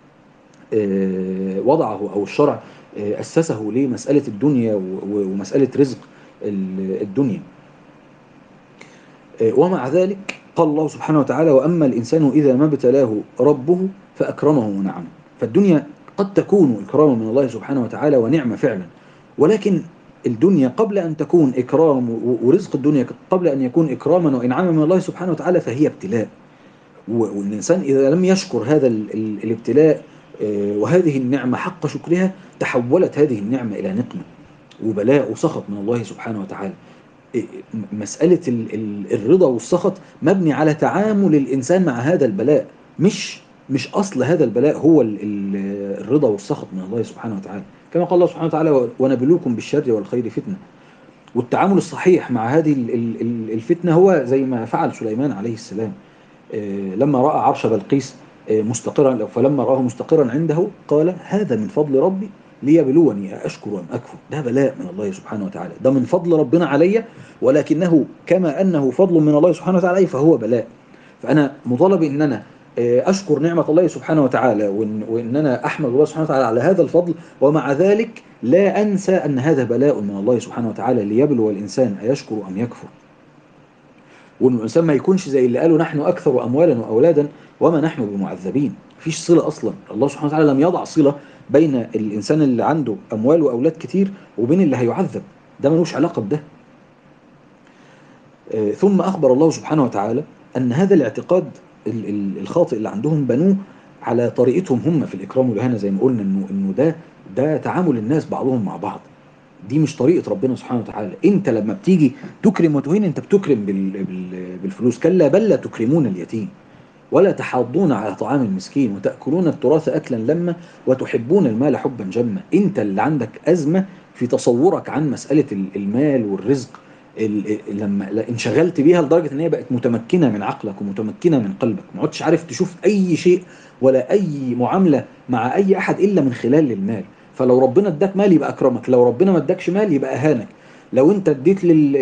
[SPEAKER 2] وضعه أو الشرع أسسه لمسألة الدنيا ومسألة رزق الدنيا. ومع ذلك قال الله سبحانه وتعالى: وأما الإنسان إذا ما ابتلاه ربه فأكرمه ونعمه. فالدنيا قد تكون إكراما من الله سبحانه وتعالى ونعمة فعلا، ولكن الدنيا قبل أن تكون إكرام، ورزق الدنيا قبل أن يكون إكراما وإنعاما من الله سبحانه وتعالى فهي ابتلاء. والإنسان إذا لم يشكر هذا الابتلاء وهذه النعمة حق شكرها تحولت هذه النعمة إلى نقمة وبلاء وسخط من الله سبحانه وتعالى. مسألة الرضا والسخط مبني على تعامل الإنسان مع هذا البلاء، مش مش أصل هذا البلاء هو الرضا والسخط من الله سبحانه وتعالى، كما قال الله سبحانه وتعالى: ونبلوكم بالشر والخير فتنة. والتعامل الصحيح مع هذه الفتنة هو زي ما فعل سليمان عليه السلام لما رأى عرش بلقيس مستقرا، فلما رآه مستقرا عنده قال: هذا من فضل ربي ليبلوني أشكر أم أكفر. ده بلاء من الله سبحانه وتعالى، ده من فضل ربنا علي، ولكنه كما أنه فضل من الله سبحانه وتعالى فهو بلاء. فأنا مطالب إن أنا أشكر نعمة الله سبحانه وتعالى، وإن, وإن أنا أحمد الله سبحانه وتعالى على هذا الفضل، ومع ذلك لا أنسى أن هذا بلاء من الله سبحانه وتعالى ليبلو الإنسان أيشكر أم يكفر. وإن الإنسان ما يكونش زي اللي قالوا: نحن أكثر أموالا وأولادا وما نحن بمعذبين. مفيش صلة أصلا، الله سبحانه وتعالى لم يضع صلة بين الإنسان اللي عنده أموال وأولاد كتير وبين اللي هيعذب، ده ملوش علاقة بده. آه ثم أخبر الله سبحانه وتعالى أن هذا الاعتقاد الخاطئ اللي عندهم بنوه على طريقتهم هم في الإكرام والإهانة، زي ما قلنا إنه إنه ده ده تعامل الناس بعضهم مع بعض، دي مش طريقة ربنا سبحانه وتعالى. انت لما بتيجي تكرم وتهين انت بتكرم بالفلوس، كلا بل لا تكرمون اليتيم ولا تحاضون على طعام المسكين وتأكلون التراث أكلا لما وتحبون المال حبا جما. انت اللي عندك أزمة في تصورك عن مسألة المال والرزق، لما انشغلت بيها لدرجة ان هي بقت متمكنة من عقلك ومتمكنة من قلبك، ما عدتش عارف تشوف اي شيء ولا اي معاملة مع اي احد الا من خلال المال. فلو ربنا اداك مال يبقى اكرمك، لو ربنا ما اداكش مال يبقى اهانك، لو انت اديت لل...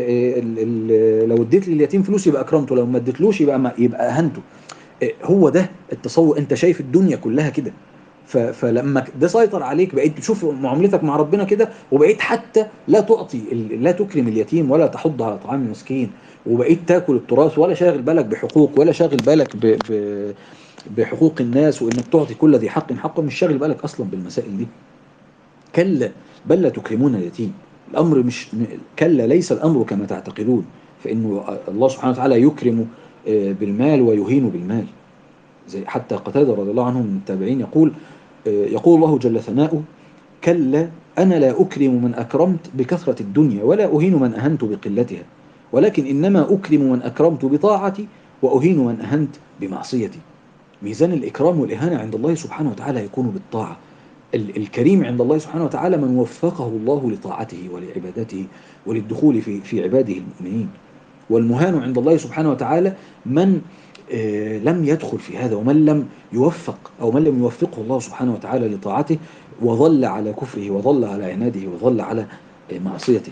[SPEAKER 2] لو اديت لليتيم فلوس يبقى اكرمته، لو ما اديتلوش يبقى ما... يبقى اهنته. هو ده التصور، انت شايف الدنيا كلها كده، ف... فلما ده سيطر عليك بقيت تشوف معاملتك مع ربنا كده، وبقيت حتى لا تعطي لا تكرم اليتيم ولا تحض على طعام المسكين، وبقيت تاكل التراث ولا شاغل بالك بحقوق ولا شاغل بالك ب... ب... بحقوق الناس، وانك تعطي كل ذي حق حقه، مش شاغل بالك اصلا بالمسائل دي. كلا بل لا تكرمون اليتيم. الامر مش كلا، ليس الامر كما تعتقدون، فانه الله سبحانه وتعالى يكرم بالمال ويهين بالمال. زي حتى قتادة رضي الله عنه من التابعين يقول يقول الله جل ثناؤه: كلا أنا لا أكرم من أكرمت بكثرة الدنيا ولا أهين من أهنت بقلتها، ولكن إنما أكرم من أكرمت بطاعتي وأهين من أهنت بمعصيتي. ميزان الإكرام والإهانة عند الله سبحانه وتعالى يكون بالطاعة. الكريم عند الله سبحانه وتعالى من وفقه الله لطاعته ولعبادته وللدخول في في عباده المؤمنين، والمهان عند الله سبحانه وتعالى من آه لم يدخل في هذا، ومن لم يوفق أو من لم يوفقه الله سبحانه وتعالى لطاعته وظل على كفره وظل على عناده وظل على آه معصيته.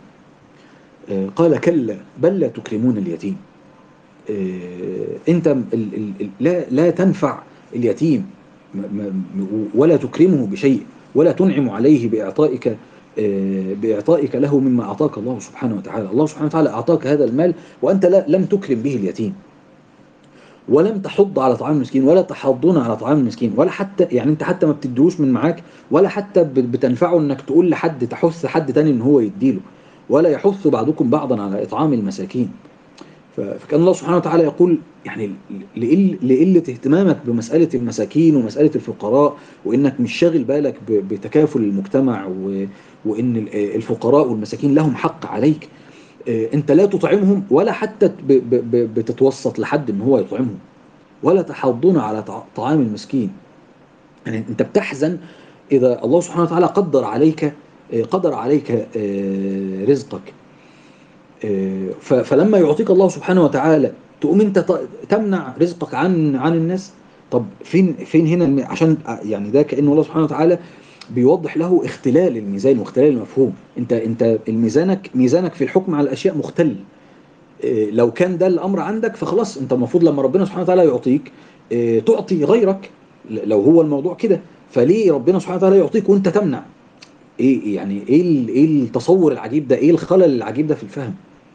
[SPEAKER 2] آه قال: كلا بل لا تكرمون اليتيم. انت لا لا تنفع اليتيم ولا تكرمه بشيء ولا تنعم عليه بإعطائك بإعطائك له مما أعطاك الله سبحانه وتعالى. الله سبحانه وتعالى أعطاك هذا المال وأنت لا لم تكرم به اليتيم. ولم تحض على طعام المسكين ولا تحضون على طعام المسكين، ولا حتى يعني انت حتى ما بتديهوش من معاك، ولا حتى ب- بتنفعه انك تقول لحد تحث حد تاني ان هو يديله، ولا يحث بعضكم بعضا على اطعام المساكين. ف- فكان الله سبحانه وتعالى يقول يعني لقل- لقلة اهتمامك بمسألة المساكين ومسألة الفقراء، وإنك مش شاغل بالك ب- بتكافل المجتمع و- وإن ال- الفقراء والمساكين لهم حق عليك، آه، أنت لا تطعمهم ولا حتى ب- ب- ب- بتتوسط لحد إن هو يطعمهم، ولا تحاضون على طع- طعام المسكين. يعني أنت بتحزن إذا الله سبحانه وتعالى قدر عليك، آه، قدر عليك آه، رزقك، ف- فلما يعطيك الله سبحانه وتعالى تقوم انت ت- تمنع رزقك عن عن الناس. طب فين فين هنا الم- عشان يعني ده كأنه الله سبحانه وتعالى بيوضح له اختلال الميزان واختلال المفهوم. انت انت الميزانك ميزانك في الحكم على الاشياء مختل. إيه، لو كان ده الامر عندك فخلاص انت المفروض لما ربنا سبحانه وتعالى يعطيك إيه، تعطي غيرك. ل- لو هو الموضوع كده، فليه ربنا سبحانه وتعالى يعطيك وانت تمنع؟ ايه يعني ايه ال- ايه التصور العجيب ده؟ ايه الخلل العجيب ده في الفهم؟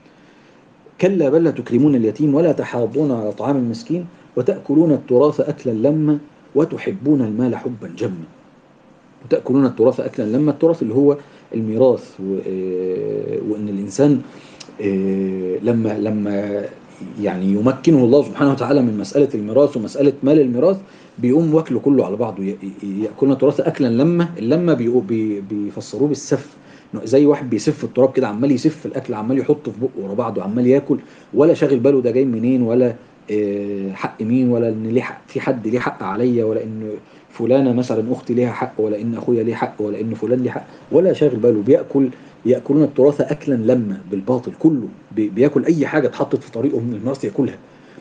[SPEAKER 2] كلا بل لا تكرمون اليتيم ولا تحاضون على طعام المسكين وتأكلون التراث أكلا لما وتحبون المال حبا جما. وتأكلون التراث أكلا لما، التراث اللي هو الميراث، و- آه، وإن الإنسان آه، لما لما يعني يمكنه الله سبحانه وتعالى من مسألة الميراث ومسألة مال الميراث، بيقوم واكله كله على بعضه. ي- ي- يأكلون التراث أكلا لما، اللما بيقو- بي- بيفسروه بالسف، إنه زي واحد بيسف التراب كده، عمال يسف الأكل، عمال يحطه في بقه ورا بعضه، عمال ياكل، ولا شاغل باله ده جاي منين، ولا آه، حق مين، ولا ان ليه حق في حد ليه حق عليا، ولا ان فلانه مثلا اختي ليها حق، ولا ان اخويا ليه حق، ولا ان فلان ليه حق، ولا شاغل باله. بياكل ياكلون التراث اكلا لما بالباطل كله، بي- بياكل اي حاجه اتحطت في طريقه من الميراث ياكلها.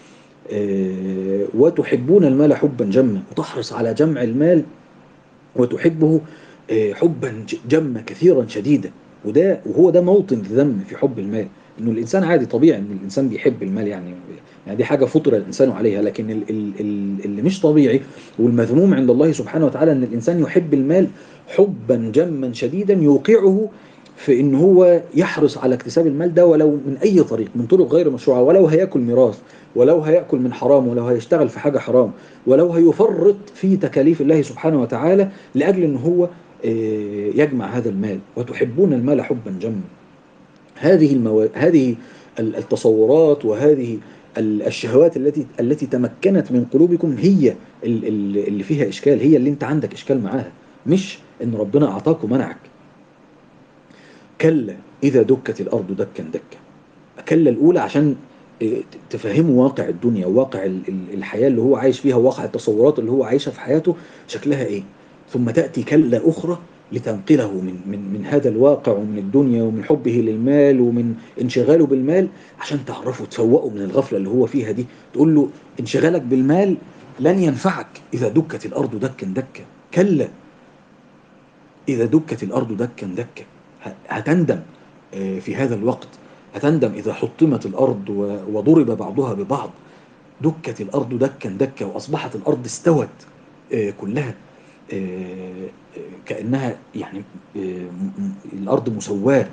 [SPEAKER 2] آه، وتحبون المال حبا جما، وتحرص على جمع المال وتحبه آه، حبا ج- جما كثيرا شديدا. وده وهو ده موطن الذم في حب المال، انه الانسان عادي طبيعي ان الانسان بيحب المال، يعني يعني دي حاجه فطر الانسان عليها. لكن ال- ال- ال- اللي مش طبيعي والمذموم عند الله سبحانه وتعالى ان الانسان يحب المال حبا جما شديدا يوقعه في ان هو يحرص على اكتساب المال ده ولو من اي طريق، من طرق غير مشروعه، ولو هياكل ميراث، ولو هياكل من حرام، ولو هيشتغل في حاجه حرام، ولو هيفرط في تكاليف الله سبحانه وتعالى لاجل ان هو آه، يجمع هذا المال. وتحبون المال حبا جما. هذه المو... هذه ال- التصورات وهذه ال- الشهوات التي التي تمكنت من قلوبكم هي ال- ال- اللي فيها اشكال، هي اللي انت عندك اشكال معاها، مش ان ربنا اعطاك ومنعك. كلا اذا دكت الارض دكا دكا. كلا الاولى عشان آه، تفهموا واقع الدنيا وواقع ال- ال- الحياه اللي هو عايش فيها، وواقع التصورات اللي هو عايشها في حياته شكلها ايه. ثم تاتي كلا اخرى لتنقله من من من هذا الواقع ومن الدنيا ومن حبه للمال ومن انشغاله بالمال، عشان تعرفوا تفوقوا من الغفله اللي هو فيها دي. تقول له انشغالك بالمال لن ينفعك اذا دكت الارض دكا دكا. كلا إذا دكت الأرض دكا دكا. ه- هتندم آه، في هذا الوقت. هتندم إذا حطمت الأرض و- وضرب بعضها ببعض. دكت الأرض دكا دكا، وأصبحت الأرض استوت آه، كلها، آه، آه، كأنها يعني آه، م- م- الأرض مسواة،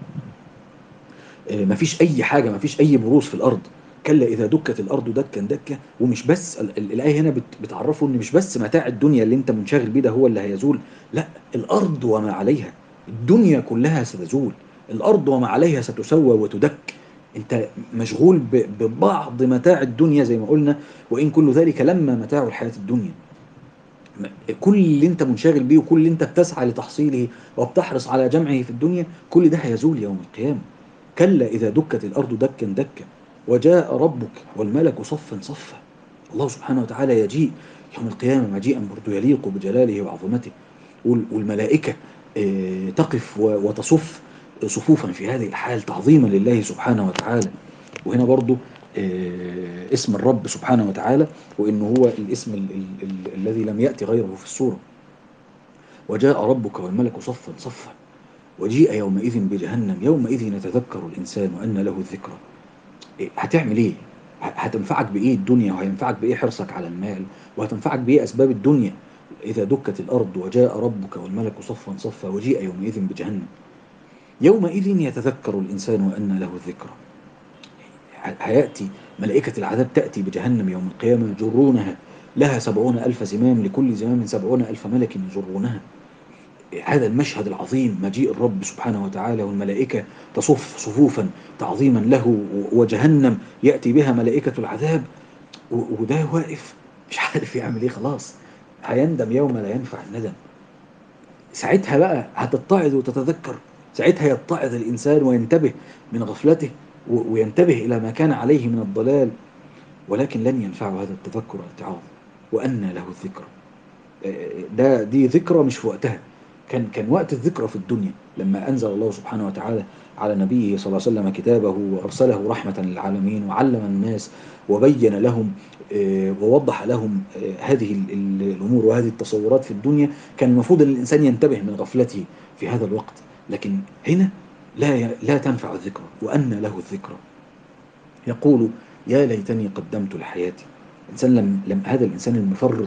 [SPEAKER 2] آه، مفيش أي حاجة، مفيش أي بروز في الأرض. كلا إذا دكت الأرض دكا دكا. ومش بس ال- ال- الآية هنا بت- بتعرفه إن مش بس متاع الدنيا اللي أنت منشغل بيه ده هو اللي هيزول، لا، الأرض وما عليها، الدنيا كلها ستزول، الأرض وما عليها ستسوى وتدك. أنت مشغول ب- ببعض متاع الدنيا زي ما قلنا، وإن كل ذلك لما متاع الحياة الدنيا. كل اللي انت منشغل بيه وكل اللي انت بتسعى لتحصيله وبتحرص على جمعه في الدنيا، كل ده هيزول يوم القيامة. كلا إذا دكت الأرض دكا دكا وجاء ربك والملك صفا صفا. الله سبحانه وتعالى يجيء يوم القيامة مجيئا برضو يليق بجلاله وعظمته، وال- والملائكة آه، تقف و- وتصف صفوفا في هذه الحال تعظيما لله سبحانه وتعالى. وهنا برضو آه، اسم الرب سبحانه وتعالى، وإنه هو الاسم ال ال ال الذي لم يأتي غيره في السورة. وجاء ربك والملك صفا صفا وجيء يومئذ بجهنم يومئذ يتذكر الإنسان وأن له الذكرى. إيه، هتعمل إيه؟ ه- هتنفعك بإيه الدنيا، وهينفعك بإيه حرصك على المال، وهتنفعك بإيه أسباب الدنيا إذا دكت الأرض وجاء ربك والملك صفا صفا وجيء يومئذ بجهنم يومئذ يتذكر الإنسان وأن له الذكرى. هيأتي ملائكة العذاب تأتي بجهنم يوم القيامة يجرونها، لها سبعون ألف زمام، لكل زمام سبعون ألف ملك يجرونها. هذا المشهد العظيم، مجيء الرب سبحانه وتعالى والملائكة تصف صفوفا تعظيما له، وجهنم يأتي بها ملائكة العذاب، وده واقف مش عارف يعمل ايه، خلاص هيندم يوم لا ينفع الندم. ساعتها بقى هتتعظ وتتذكر، ساعتها يتعظ الإنسان وينتبه من غفلته وينتبه إلى ما كان عليه من الضلال، ولكن لن ينفعه هذا التذكر والاتعاظ، وأنى له الذكرى. ده دي ذكرى مش في وقتها، كان كان وقت الذكرى في الدنيا لما أنزل الله سبحانه وتعالى على نبيه صلى الله عليه وسلم كتابه وأرسله رحمة للعالمين وعلم الناس وبين لهم ووضح لهم هذه الأمور وهذه التصورات في الدنيا. كان المفروض أن الإنسان ينتبه من غفلته في هذا الوقت، لكن هنا لا لا تنفع الذكرى، وأن له الذكرى. يقول يا ليتني قدمت لحياتي. الإنسان لم, لم هذا الإنسان المفرط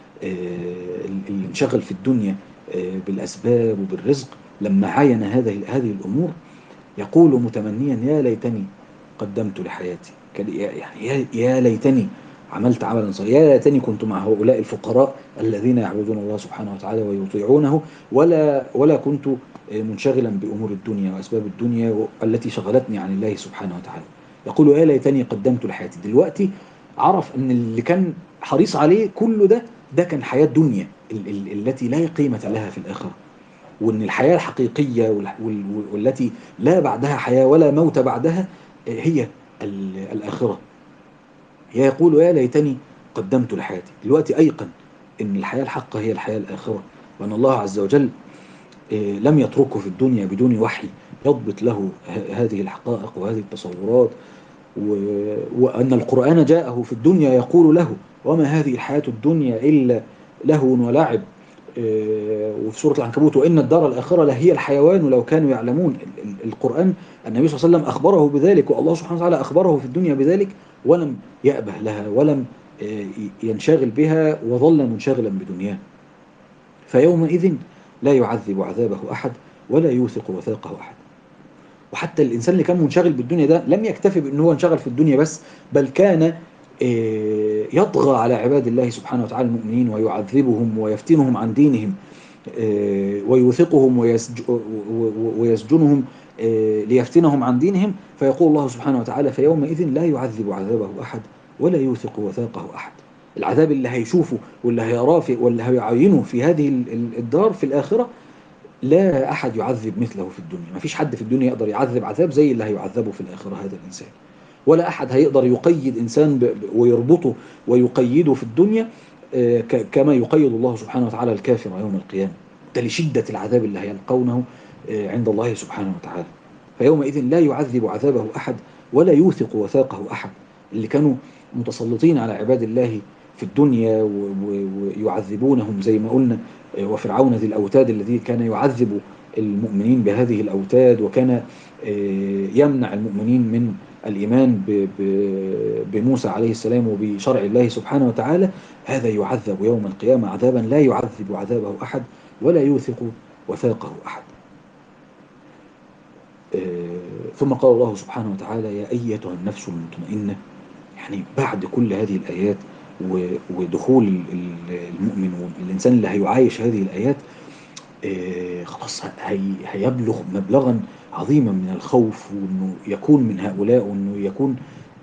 [SPEAKER 2] اللي انشغل في الدنيا بالأسباب وبالرزق، لما عاين هذه هذه الأمور يقول متمنيا يا ليتني قدمت لحياتي، يعني يا ليتني عملت عملا صالحا، يا ليتني كنت مع هؤلاء الفقراء الذين يعبدون الله سبحانه وتعالى ويطيعونه، ولا ولا كنت منشغلا بأمور الدنيا وأسباب الدنيا التي شغلتني عن الله سبحانه وتعالى. يقول يا ليتني قدمت لحياتي. دلوقتي عرف أن اللي كان حريص عليه كله ده ده كان حياة دنيا التي لا قيمة لها في الآخرة، وأن الحياة الحقيقية والتي لا بعدها حياة ولا موت بعدها هي الآخرة. يقول يا ليتني قدمت لحياتي. دلوقتي أيقن أن الحياة الحقة هي الحياة الآخرة، وأن الله عز وجل لم يتركه في الدنيا بدون وحي يضبط له هذه الحقائق وهذه التصورات، وأن القرآن جاءه في الدنيا يقول له وما هذه الحياة الدنيا إلا لهو ولعب. وفي سورة العنكبوت وإن الدار الآخرة لهي الحيوان لو كانوا يعلمون. القرآن النبي صلى الله عليه وسلم أخبره بذلك، والله سبحانه وتعالى أخبره في الدنيا بذلك، ولم يأبه لها ولم ينشغل بها وظل منشغلا بدنياه. فيومئذ لا يعذب عذابه أحد ولا يوثق وثاقه أحد. وحتى الإنسان اللي كان منشغل بالدنيا ده لم يكتفي بأنه هو انشغل في الدنيا بس، بل كان يطغى على عباد الله سبحانه وتعالى المؤمنين ويعذبهم ويفتنهم عن دينهم ويوثقهم ويسجنهم ليفتنهم عن دينهم. فيقول الله سبحانه وتعالى فيومئذ لا يعذب عذابه أحد ولا يوثق وثاقه أحد. العذاب اللي هيشوفه واللي هيراه في واللي هيعينه في هذه الدار في الآخرة لا أحد يعذب مثله في الدنيا. ما فيش حد في الدنيا يقدر يعذب عذاب زي اللي هيعذبه في الآخرة هذا الإنسان، ولا أحد هيقدر يقيد إنسان ويربطه ويقيده في الدنيا كما يقيد الله سبحانه وتعالى الكافر يوم القيامة. ده لشدة العذاب اللي هيلقونه عند الله سبحانه وتعالى. فيومئذ لا يعذب عذابه أحد ولا يوثق وثاقه أحد. اللي كانوا متسلطين على عباد الله في الدنيا ويعذبونهم زي ما قلنا، وفرعون ذي الأوتاد الذي كان يعذب المؤمنين بهذه الأوتاد، وكان يمنع المؤمنين من الإيمان بموسى عليه السلام وبشرع الله سبحانه وتعالى، هذا يعذب يوم القيامة عذابا لا يعذب عذابه أحد ولا يوثق وثاقه أحد. ثم قال الله سبحانه وتعالى يا أيتها النفس المطمئنة. يعني بعد كل هذه الآيات ودخول المؤمن والإنسان اللي هيعايش هذه الآيات خلاص هيبلغ مبلغا عظيما من الخوف، وأنه يكون من هؤلاء، وأنه يكون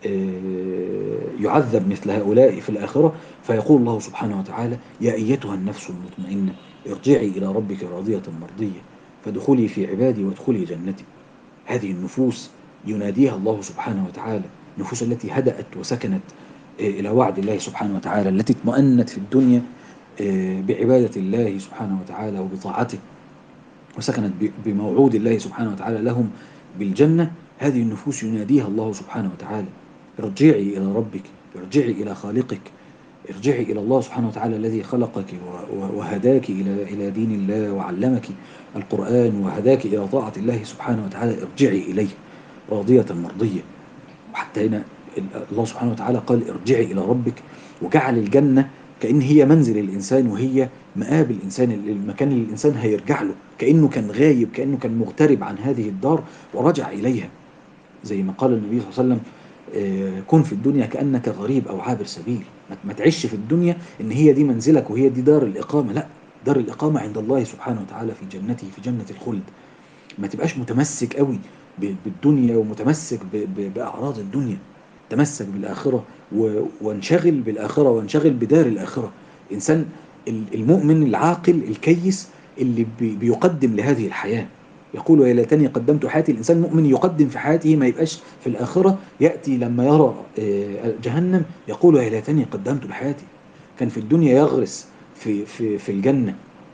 [SPEAKER 2] يعذب مثل هؤلاء في الآخرة. فيقول الله سبحانه وتعالى يا أيتها النفس المطمئنة ارجعي إلى ربك راضية مرضية فادخلي في عبادي وادخلي جنتي. هذه النفوس يناديها الله سبحانه وتعالى، النفوس التي هدأت وسكنت إلى وعد الله سبحانه وتعالى، التي اطمأنت في الدنيا بعبادة الله سبحانه وتعالى وبطاعته، وسكنت بموعود الله سبحانه وتعالى لهم بالجنة. هذه النفوس يناديها الله سبحانه وتعالى ارجعي إلى ربك، ارجعي إلى خالقك، ارجعي إلى الله سبحانه وتعالى الذي خلقك وهداك إلى إلى دين الله وعلمك القرآن وهداك إلى طاعة الله سبحانه وتعالى، ارجعي إليه راضية مرضية. وحتى هنا الله سبحانه وتعالى قال ارجعي إلى ربك، وجعل الجنة كأن هي منزل الإنسان وهي مآب الإنسان، المكان اللي الإنسان هيرجع له، كأنه كان غايب، كأنه كان مغترب عن هذه الدار ورجع إليها. زي ما قال النبي صلى الله عليه وسلم آه، كن في الدنيا كأنك غريب أو عابر سبيل. ما ما تعيش في الدنيا إن هي دي منزلك وهي دي دار الإقامة، لا، دار الإقامة عند الله سبحانه وتعالى في جنته، في جنة الخلد. ما تبقاش متمسك قوي ب- بالدنيا ومتمسك ب- ب- بأعراض الدنيا. تمسك بالآخرة و- وانشغل بالآخرة وانشغل بدار الآخرة. إنسان ال- المؤمن العاقل الكيس اللي بي- بيقدم لهذه الحياة، يقول يا ليتني قدمت حياتي. الإنسان المؤمن يقدم في حياته، ما يبقاش في الآخرة يأتي لما يرى آه، جهنم يقول يا ليتني قدمت لحياتي. كان في الدنيا يغرس في في في الجنة،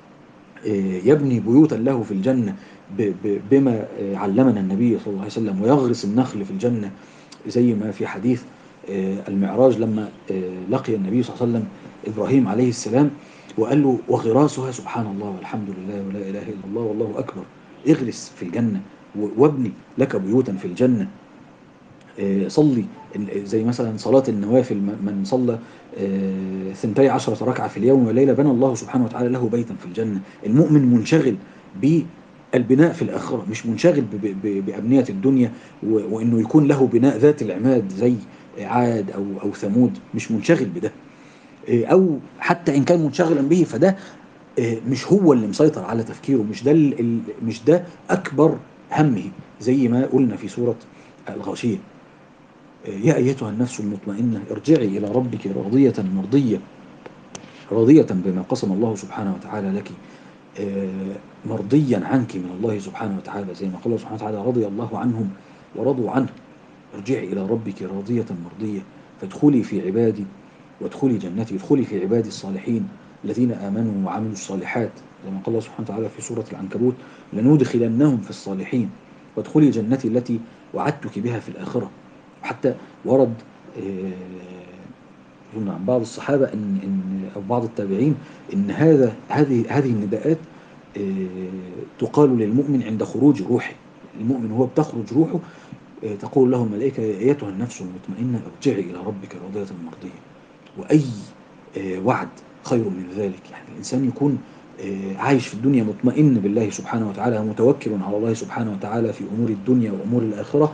[SPEAKER 2] يبني بيوتا له في الجنة ب- ب- بما علمنا النبي صلى الله عليه وسلم، ويغرس النخل في الجنة زي ما في حديث المعراج لما لقي النبي صلى الله عليه وسلم إبراهيم عليه السلام وقال له وغراسها سبحان الله والحمد لله ولا إله إلا الله والله أكبر. اغرس في الجنة وابني لك بيوتا في الجنة. آه، صلي زي مثلا صلاة النوافل، من صلى آه، ثنتي عشرة ركعة في اليوم والليلة بنى الله سبحانه وتعالى له بيتا في الجنة. المؤمن منشغل بالبناء في الآخرة، مش منشغل ب- ب- بأبنية الدنيا و- وإنه يكون له بناء ذات العماد زي عاد أو أو ثمود. مش منشغل بده، آه، أو حتى إن كان منشغلا به فده آه، مش هو اللي مسيطر على تفكيره، مش ده ال- ال- مش ده أكبر همه. زي ما قلنا في سورة الغاشية يا أيتها النفس المطمئنة ارجعي إلى ربك راضية مرضية، راضية بما قسم الله سبحانه وتعالى لك، آه، مرضيا عنك من الله سبحانه وتعالى، زي ما قال الله سبحانه وتعالى رضي الله عنهم ورضوا عنه. ارجعي إلى ربك راضية مرضية، فادخلي في عبادي وادخلي جنتي. ادخلي في عبادي الصالحين الذين آمنوا وعملوا الصالحات، زي ما قال الله سبحانه وتعالى في سورة العنكبوت لندخلنهم في الصالحين، وادخلي جنتي التي وعدتك بها في الآخرة. وحتى ورد آه، يقولون عن بعض الصحابة إن إن أو بعض التابعين إن هذا هذه هذه النداءات آه، تقال للمؤمن عند خروج روحه. المؤمن هو بتخرج روحه آه، تقول له الملائكة يا أيتها النفس المطمئنة ارجعي إلى ربك راضية مرضية. وأي آه، وعد خير من ذلك. يعني الإنسان يكون آه، عايش في الدنيا مطمئن بالله سبحانه وتعالى، متوكل على الله سبحانه وتعالى في أمور الدنيا وأمور الآخرة،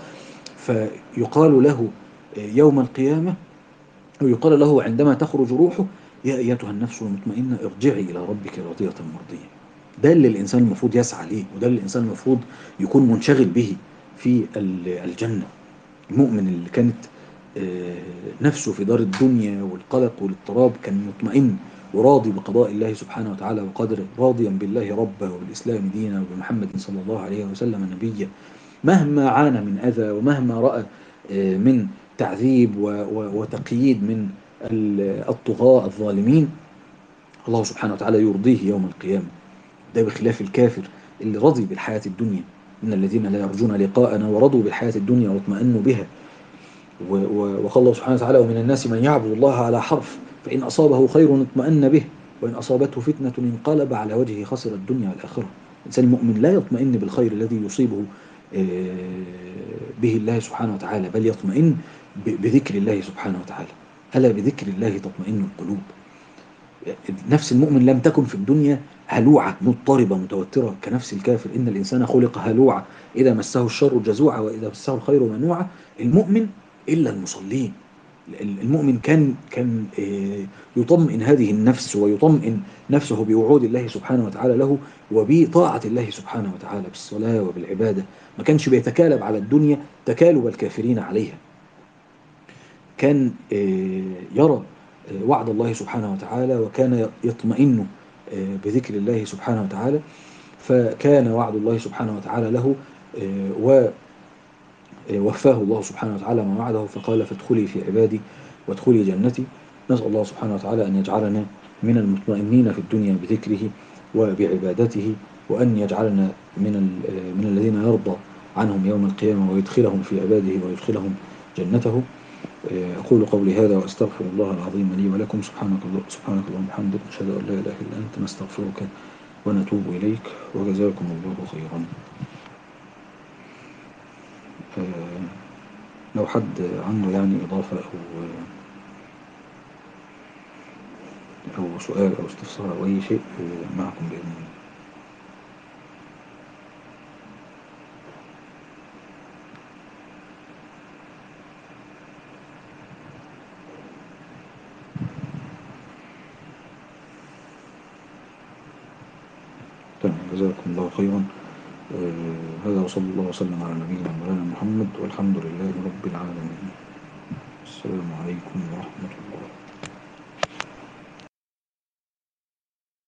[SPEAKER 2] فيقال له آه، يوم القيامة، أو يقال له عندما تخرج روحه يا أيتها النفس المطمئنة ارجعي إلى ربك راضية مرضية. ده اللي الإنسان المفروض يسعى ليه، وده اللي الإنسان المفروض يكون منشغل به في ال- الجنة. المؤمن اللي كانت آه، نفسه في دار الدنيا والقلق والاضطراب كان مطمئن وراضي بقضاء الله سبحانه وتعالى وقدره، راضيا بالله ربا وبالإسلام دينا وبمحمد صلى الله عليه وسلم نبيا، مهما عانى من أذى ومهما رأى آه، من تعذيب و- و- وتقييد من ال- الطغاة الظالمين، الله سبحانه وتعالى يرضيه يوم القيامة. ده بخلاف الكافر اللي رضي بالحياة الدنيا. إن الذين لا يرجون لقاءنا ورضوا بالحياة الدنيا واطمأنوا بها. و- و- وقال الله سبحانه وتعالى ومن الناس من يعبد الله على حرف فإن أصابه خير اطمأن به وإن أصابته فتنة انقلب على وجهه خسر الدنيا والآخرة. الإنسان المؤمن لا يطمئن بالخير الذي يصيبه آه، به الله سبحانه وتعالى، بل يطمئن ب- بذكر الله سبحانه وتعالى. ألا بذكر الله تطمئن القلوب. نفس المؤمن لم تكن في الدنيا هلوعة مضطربة متوترة كنفس الكافر. إن الإنسان خلق هلوعا إذا مسه الشر جزوعا وإذا مسه الخير منوعا. المؤمن إلا المصلين. المؤمن كان كان آه، يطمئن هذه النفس ويطمئن نفسه بوعود الله سبحانه وتعالى له وبطاعة الله سبحانه وتعالى بالصلاة وبالعبادة. ما كانش بيتكالب على الدنيا تكالب الكافرين عليها. كان آه، يرى آه، وعد الله سبحانه وتعالى وكان يطمئن آه، بذكر الله سبحانه وتعالى. فكان وعد الله سبحانه وتعالى له آه، ووفاه الله سبحانه وتعالى ما وعده، فقال فادخلي في عبادي وادخلي جنتي. نسأل الله سبحانه وتعالى أن يجعلنا من المطمئنين في الدنيا بذكره وبعبادته، وأن يجعلنا من ال- من الذين يرضى عنهم يوم القيامة ويدخلهم في عباده ويدخلهم جنته. أقول قولي هذا وأستغفر الله العظيم لي ولكم. سبحانك الله سبحانك اللهم وبحمدك نشهد أن لا إله إلا أنت نستغفرك ونتوب إليك وجزاكم الله خيرا. آه، لو حد عنده يعني إضافة أو أو سؤال أو استفسار أو أي شيء آه، معكم بإذن الله. تمام، جزاكم الله خيرا. آه هذا وصلى الله وسلم على نبينا مولانا محمد، والحمد لله رب العالمين. السلام عليكم ورحمة الله.